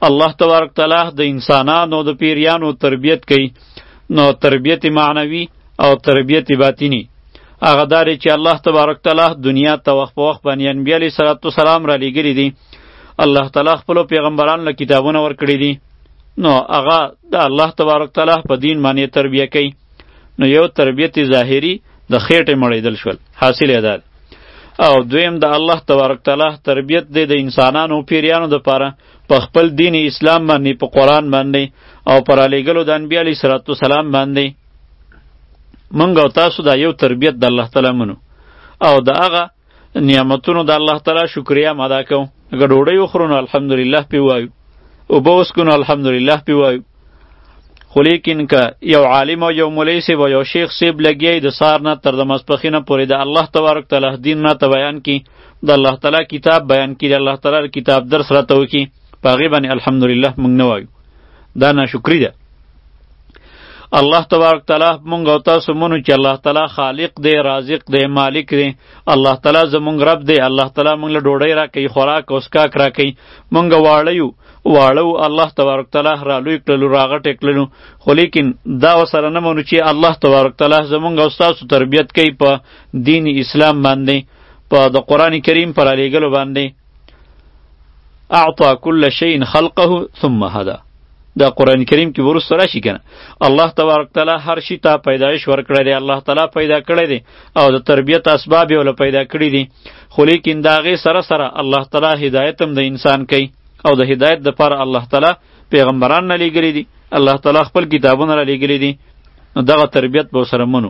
الله تبارک تعالی د انسانانو د پیریانو تربیت کوي، نو تربیت معنوي او تربیت باطینی هغه داري چې الله تبارک تعالی دنیا ته وخت په وخت باندې انبیاء علیه صلوات و سلام را لېږلي دي. الله تعالی خپلو پیغمبرانو له کتابونه ورکړي دي، نو هغه د الله تبارک تعالی په دین باندې تربیه کوي. نو یو تربیت ظاهری د خېټې مړېدل شول، حاصل یې ده. او دویم د الله تبارک تعالی تربیت دی د انسانانو پیریانو دپاره په خپل دین اسلام باندې، په قرآن باندې او پر رالیږلو د انبیا علیه صلوات و سلام باندې. مونږ او تاسو دا یو تربیت د الله تعالی منو او د هغه نعمتونو د الله تعالی شکریه هم ادا کوو. اگه ډوډۍ وخورو نو الحمدلله پې وایو، اوبه وڅښو نو الحمدلله پې وایو. خو لیکن که یو عالم او یو مولوي صاحب او یو شیخ صاحب لګیای د سهار نه تر د ماسپښینه پورې د الله تبارک تعالی دین راته بیان کي، د الله تعالی کتاب بیان کي، د الله تعالی کتاب درس راته وکي، په هغې باندې الحمدلله مونږ نه وایو. دا ناشکري ده. الله تبارک تعالی مونږ او تاسو مونږ چې الله تعالی خالق دی، رازق دی، مالک دی. الله تعالی زمونږ رب دی. الله تعالی مونږ له ډوډۍ راکوي، خوراک او څښاک راکوي. مونږ واړه یو واړه الله تبارک تعالی را لوی کړلو، راغټې کړلو. خو لیکن دا ورسره نه منو چې الله تبارک تعالی زمونږ او ستاسو تربیت کوي په دین اسلام باندې، په د قرآن کریم په رالیږلو باندې. اعطا کل شیء خلقه ثم هدا. دا قرآن کریم کې وروسته راشي کنه. الله تبارک تعالی هر شي ته پیدایش ورکړی دی، الله تعالی پیدا کړی دی او د تربیت اسباب یې له پیدا کړي دي. خو لیکن د هغې سره سره الله تعالی هدایت هم د انسان کوي او د هدایت دپاره الله تعالی پیغمبران نه لیږلي دي، الله تعالی خپل کتابونه را لیږلي دي. نو دغه تربیت به ورسره منو.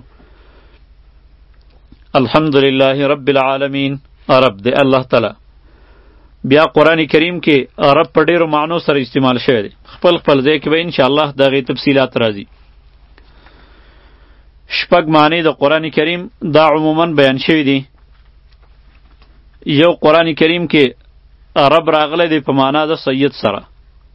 الحمدلله رب العالمین رب دی الله تعالی. بیا قرآن کریم کې رب په ډیرو معنو سره استعمال شوی دی، خپل خپل ځای کې به انشاءالله د هغې تفصیلات راځي. شپږ معنی د قرآن کریم دا عموما بیان شوي دي. یو قرآن کریم کې رب راغلی دی په معنا د سید سره،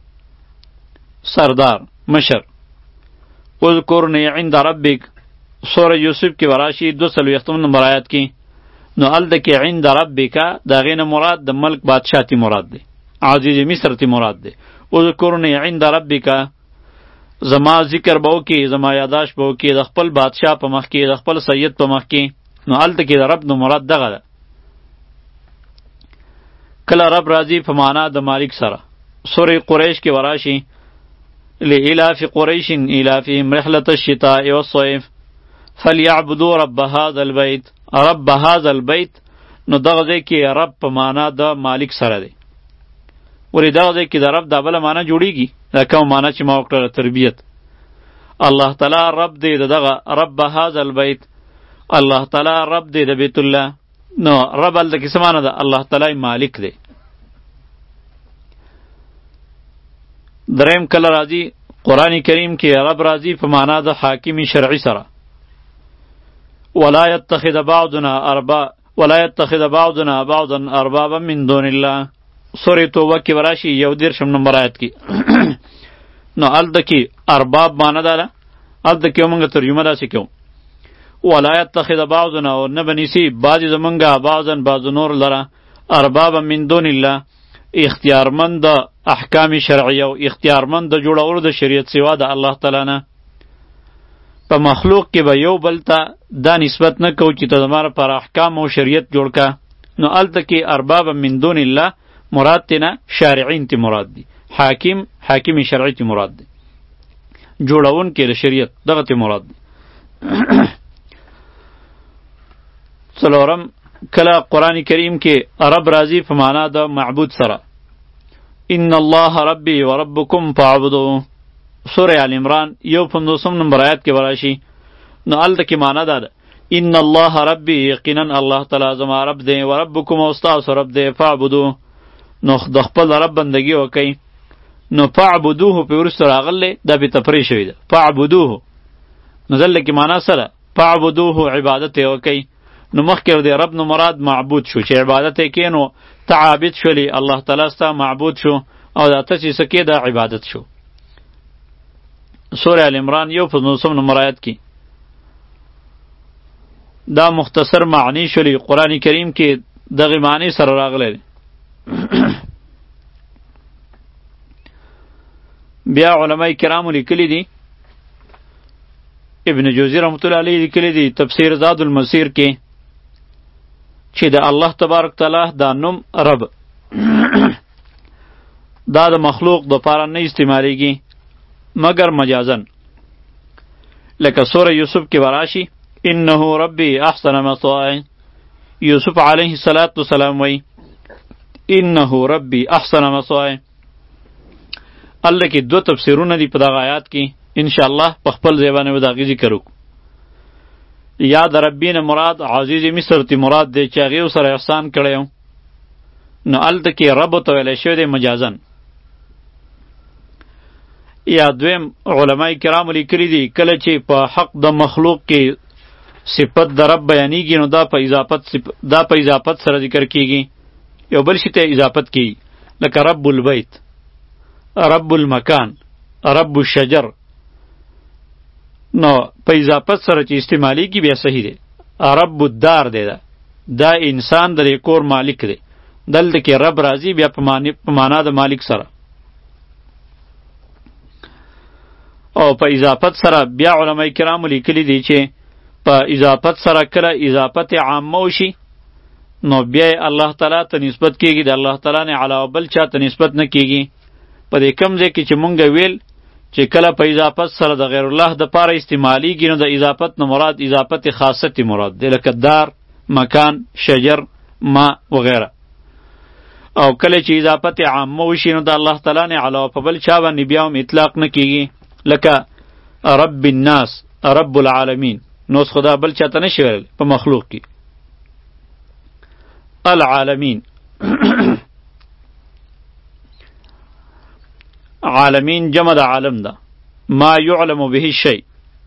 سردار، مشر. اذکرنی عند ربک سوره یوسف کې وراشي دو څلوېښتم نمبر آیات کې. نو هلته کې عند ربک د هغې نه مراد د ملک بادشاه تی مراد دی، عزیز مصر تی مراد دی. اذکرنی عند ربک، زما ذکر به وکړي، زما یاداش به وکړي د خپل بادشاه په مخ کې، د خپل سید په مخ کې. نو هلته کې د رب نه مراد دغه ده. کله رب راځي په معنا د مالک سره. سوره قریش کې وراشي لإلاف قریش إلافهم رحلة الشتاء والصيف فلیعبدوا رب هذا البیت. رب هذا البیت نو دغه ځای کې رب په معنا د مالک سره دی. ولې دغه ځای کې د رب دا بله معنا جوړیږي، دا کوم معنا چې ما وکړله تربیت. الله تعالی رب دی د دغه رب هذا البیت، الله تعالی رب دی د بیت الله. نو رب هلته کې څه معنا ده؟ الله تعالی مالک دی. دریم کله راځي قرآن کریم کې رب راځي په معنا د حاکم شرعي سره. ولا يتخذ بعضنا اربا ولا يتخذ بعضنا بعضا اربابا من دون الله. سوره توبه کې وراشي یو دېرشم نمبر آیت کې. نو هلته کې ارباب معنا ده، هلته کې موږ ترجمه داسې کوو ولا يتخذ بعضنا، او نه بنیسي بعضې زمونږه بعضا بعض نور لره اربابا من دون الله، اختیارمند د احکام شرعیه او اختیارمند د جوړولو د شریعت سوا د الله تعالی نه. په مخلوق کې به یو بل ته دا نسبت نه کو چې ته زما لپاره احکام او شریعت جوړ که. نو هلته کې اربابا من دون الله مراد تینا شارعین تی مراد دی، حاکم حاکم شرعی تی مراد دی، جوړون کې د شریعت دغه تی مراد دی. څلورم کله قرآن کریم کې رب راځي په معنا د معبود سره. ان الله ربی و ربکم فاعبدوه. سوره آل عمران یو پنځوسم نمبر آیات کې وراشي. نو هلته کې معنا دا ده ان الله ربی، یقینا الله تعالی زما رب دی، و ربکم او ستاسو رب دی، فاعبدوه. نو د خپل رب بندگی وکئ. نو فاعبدوه په وروسته راغلی دا بې تفریح شوي ده. فاعبدوه نو دلته کې معنا سره فاعبدوه عبادت یې وکئ. نو مخکې د رب نو مراد معبود شو چې عبادت یې کې، نو ته عابد شولی، الله تعالی ستا معبود شو او دا ته چې څه کې دا عبادت شو. سوره ال عمران یو پنځوسم نمبر آیت کې دا مختصر معنی شولی. قرآن کریم کې دغه معنی سره راغلی. بیا علماء کرامو لیکلی دي، ابن جوزی رحمت الله علیه لیکلی دي تفسیر زاد المسیر کې چې د الله تبارک تعالی دا نوم رب دا د مخلوق د پاره نه استعمالیږي مگر مجازن. لکه سوره یوسف کې وراشي انه ربی احسن مثواي، یوسف علیه السلام وی انه ربی احسن مثواي. الله کې دو تفسیرونه دي په دغه آیات کې، ان شاء الله په خپل ځای باندې به د هغې ذکر وکړو. یا د ربی نه مراد عزیز مصر تی مراد دی چې هغې سره احسان کړی و، نو هلته کې رب ته ویلی شوی دی مجازن. یا دویم علماء کرامو لیکلي دي کله چې په حق د مخلوق کې صفت د رب بیانیږي نو دا په اضافت دا په اضافت سره ذکر کیږي، یو بل شي ته اضافت کیږي، لکه رب البیت، رب المکان، رب الشجر. نو په اضافت سره چې استعمالیږي بیا صحیح دی. رب الدار دی، دا دا انسان د کور مالک دی، دلته کې رب راځي بیا په معنا د مالک سره. او په اضافت سره بیا علماء کرامو لیکلي دي چې په اضافت سره کله اضافت عامه وشي نو بیا الله تعالی ته نسبت کیږي، د الله تعالی نه علاوه بل چا ته نسبت نه کیږي. په دې کم ځای کې چې مونږ ویل چې کله په اضافت سره د غیر الله د پاره استعمالیږي نو د اضافت نه مراد اضافت خاصتی مراد دی، لکه دار، مکان، شجر، ما وغیره. او کله چې اضافت عامه وشي نو د الله تعالی نه علاوه په بل چا باندې بیا هم اطلاق نه کیږي، لکه رب الناس، رب العالمین. نو خدا بل چاته نشي ویل په مخلوق کې. العالمین عالمین جمع د عالم ده، ما یعلم به الشیء.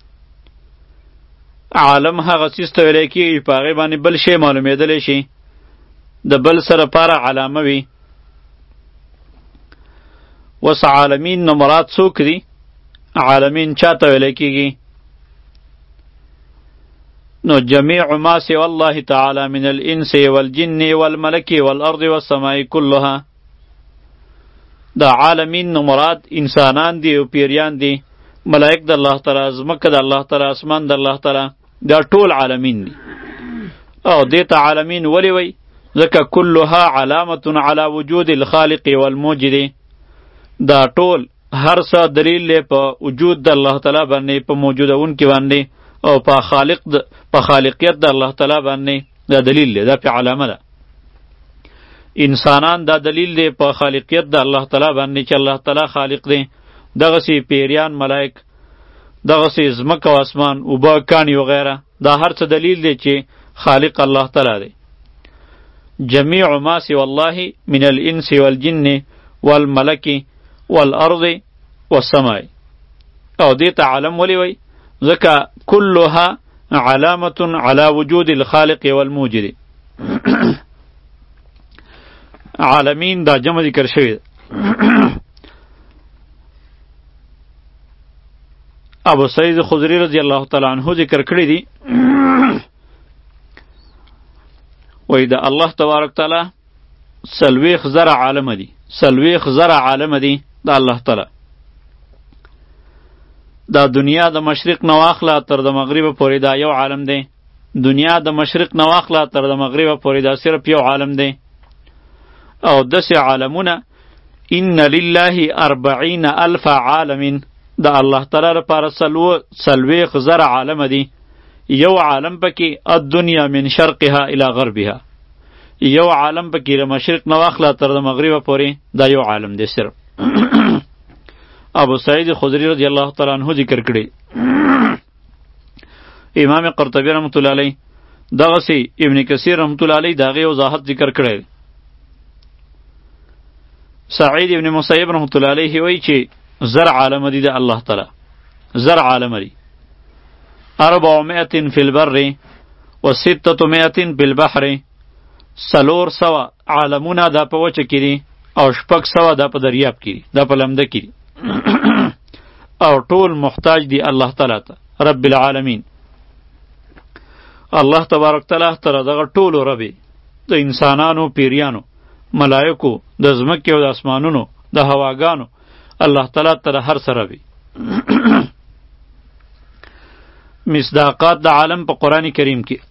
عالم هغه څیز ته ویلی کېږي په هغې باندې بل شی معلومېدلی شي، د بل سره پاره علامه وي. وس عالمین نو مراد څوک دي؟ عالمین چاته ویلی کېږي؟ نو جمیع ما سوى الله تعالی من الانس والجن والملک والارض والسماء كلها. دا عالمین نو مراد انسانان دی او پیریان دی، ملائک د الله تعالی، ځمکه د الله تعالی، اسمان د الله تعالی، دا ټول عالمین دی. او دې ته عالمین ولی وی؟ ځکه کلها علامة على وجود الخالق والموجد. دا ټول هر څه دلیل دی په وجود د الله تعالی باندې، په موجودونکي باندې، او په خالق د په خالقیت د الله تعالی باندې. دا دلیل دی، دا په علامه ده. انسانان دا دلیل دی په خالقیت د الله تعالی باندې چې الله تعالی خالق دی. دغسې پیریان، ملائک، دغسې ځمکه او اسمان، اوبه، کاڼي وغیره، دا هر څه دلیل دی چې خالق الله تعالی دی. جمیع ما سوى الله من الانس والجن والملک والارض والسماء. او دې ته عالم ولی وی؟ ځکه کلها علامة على وجود الخالق والموجد. عالمین دا جمع ذکر شوی. ابو سعید خدری رضی الله تعالی عنہ ذکر کړی دی، وی دا الله تبارک تعالی سلویخ زرع عالم دی، سلویخ زرع عالم دی دا الله تعالی. دا دنیا د مشرق نه واخله تر د مغرب پورې دا یو عالم دی. دنیا د مشرق نه واخله تر د مغرب پورې دا صرف یو عالم دی. او دسې عالمونه ان لله اربعین الف عالم، دا الله تعالی لپاره څلوېښت زره عالم دی. یو عالم پکې الدنیا من شرقها الى غربها، یو عالم پکې د مشرق نه واخله تر د مغرب پورې دا یو عالم دی صرف. ابو سعید خدری رضی الله تعالی عنہ ذکر کړی. امام قرطبی رحمت الله علیه دغسې ابن کثیر رحمت الله علیه د هغې وضاحت ذکر کړی. سعید ابن مسیب رحمت الله علیه وی چې زر عالم دی د الله تعالی، زر عالم دی. اربعمائة فی البر و ستة مائة فی البحر. سلور سوه عالمونه دا په وچه کې دي او شپږ سوه دا په دریاب کې دي، دا په لمده کې دي. او ټول محتاج دی الله تعالی ته، رب العالمین. الله تبارک تعالی تر دغه ټولو ربی، د انسانانو، پیریانو، ملائکو، د ځمکې او د اسمانونو، د هواګانو الله تعالی تر هر سره وي. مصداقات د عالم په قرآن کریم کې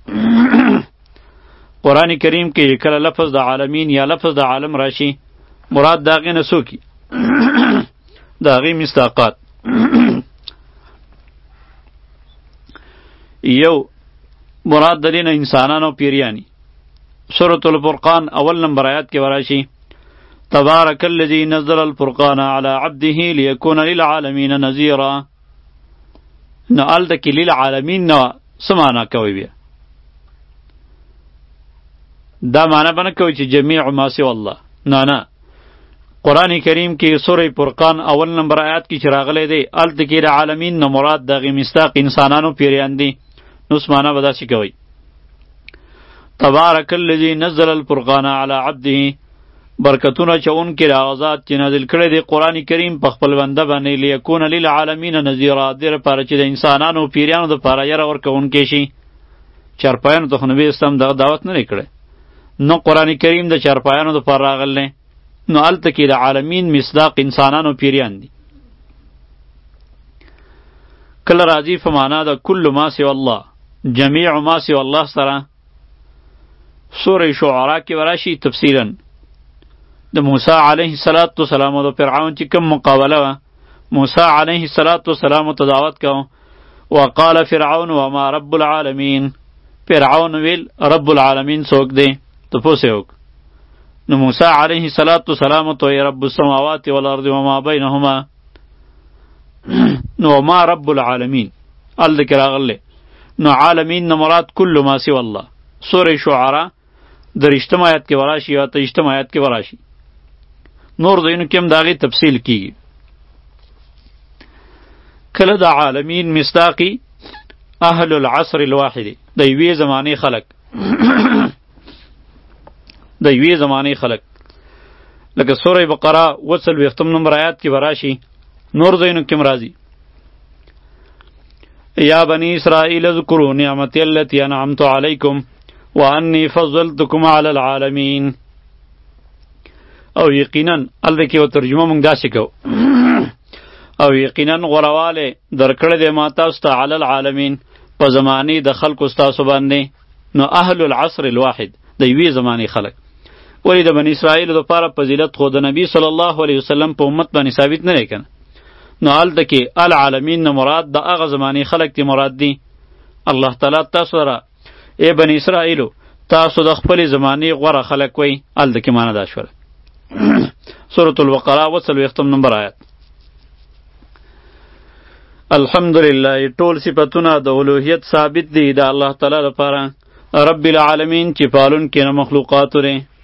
قرآن کریم کې کله لفظ د عالمین یا لفظ د عالم راشي مراد د هغې نه څوک وي؟ د هغې مصداقات. یو مراد د دې نه انسانان او پیریانی. سورة الفرقان اول نمبر آیات کې وراشي تبارک الذی نزل الفرقان علی عبده لیکون للعالمین نذیرا. نو هلته کې للعالمین نه څه معنا کوي بیا؟ دا معنا به نه کوي چې جمیع ما سوی الله. نه نه، قرآن کریم کې سورة فرقان اول نمبر آیات کې چې راغلی دی هلته کې د عالمین نه مراد د هغې مصداق انسانانو پیریان دي. نو څه معنا به داسې کوئ تبارک الذی نزل الفرقان علی عبده، برکتونه چونکې د هغه ذات چې نازل کړی دی قرآن کریم په خپل بنده باندې لیکون للعالمین نذیرا، دې لپاره چې د انسانانو پیریانو دپاره یره ورکوونکی شي. چارپایانو ته خو نبي اسلام دغه دعوت نه دی کړی، نو قرآن کریم د چارپایانو دپاره راغلی. نو هلته کې د عالمین مصداق انسانانو پیریان دي. کله راځي په معنا د کل ما سوی الله، جمیع ما سوی الله سره. سوره شعراء کې وراشي تفصیلا د موسی علیه السلام او د فرعون چې کوم مقابله وه، موسی علیه السلام ته دعوت کوه وقال فرعون وما رب العالمین. فرعون ویل رب العالمین څوک دی؟ تپوس یې وکړه. نو موسی علیه السلام ته ویې رب السماوات والارض وما بینهما. نو ما رب العالمین هلته کې راغلی. نو عالمین نه مراد کل ما سوی الله. سوره شعراء درشتم آیت کې وراشي یا تیشتم آیت کې وراشي. نور ځایونو کې هم د هغې تفصیل کیږي. کله د عالمین مصداقي اهل العصر الواحد، د یوې زمانې خلق د یوې زمانې خلق لکه سوره بقره اوه څلوېښتم نمبر آیات کې وراشي. نور ځایونو کې هم راځي یا بنی اسرائیل اذکروا نعمتی التي انعمت علیکم وانی فضلتکم علی العالمین. او یقینا هلته کې یوه ترجمه موږ داسې کوو او یقینا غوروالی درکړی دی ما تاسو ته علی العالمین په زمانې د خلکو ستاسو باندې. نو اهل العصر الواحد د یوې زمانې خلک. ولې د بني اسرائیلو دپاره فضیلت خو د نبي صلی الله علیه وسلم په امت باندې ثابت نه دی که نه. نو هلته کې العالمین نه مراد د هغه زمانې خلک دی مراد دي. الله تعالی تاسو سره ای بني اسرائیلو تاسو د خپلې زمانې غوره خلک وئ. هلته کې معنا دا شوله. سورة البقره اوه څلوېښتم نمبر آیات. الحمدلله ټول صفتونه د الوهیت ثابت دي د الله تعالی لپاره رب العالمین چې پالونکی د مخلوقاتو دی.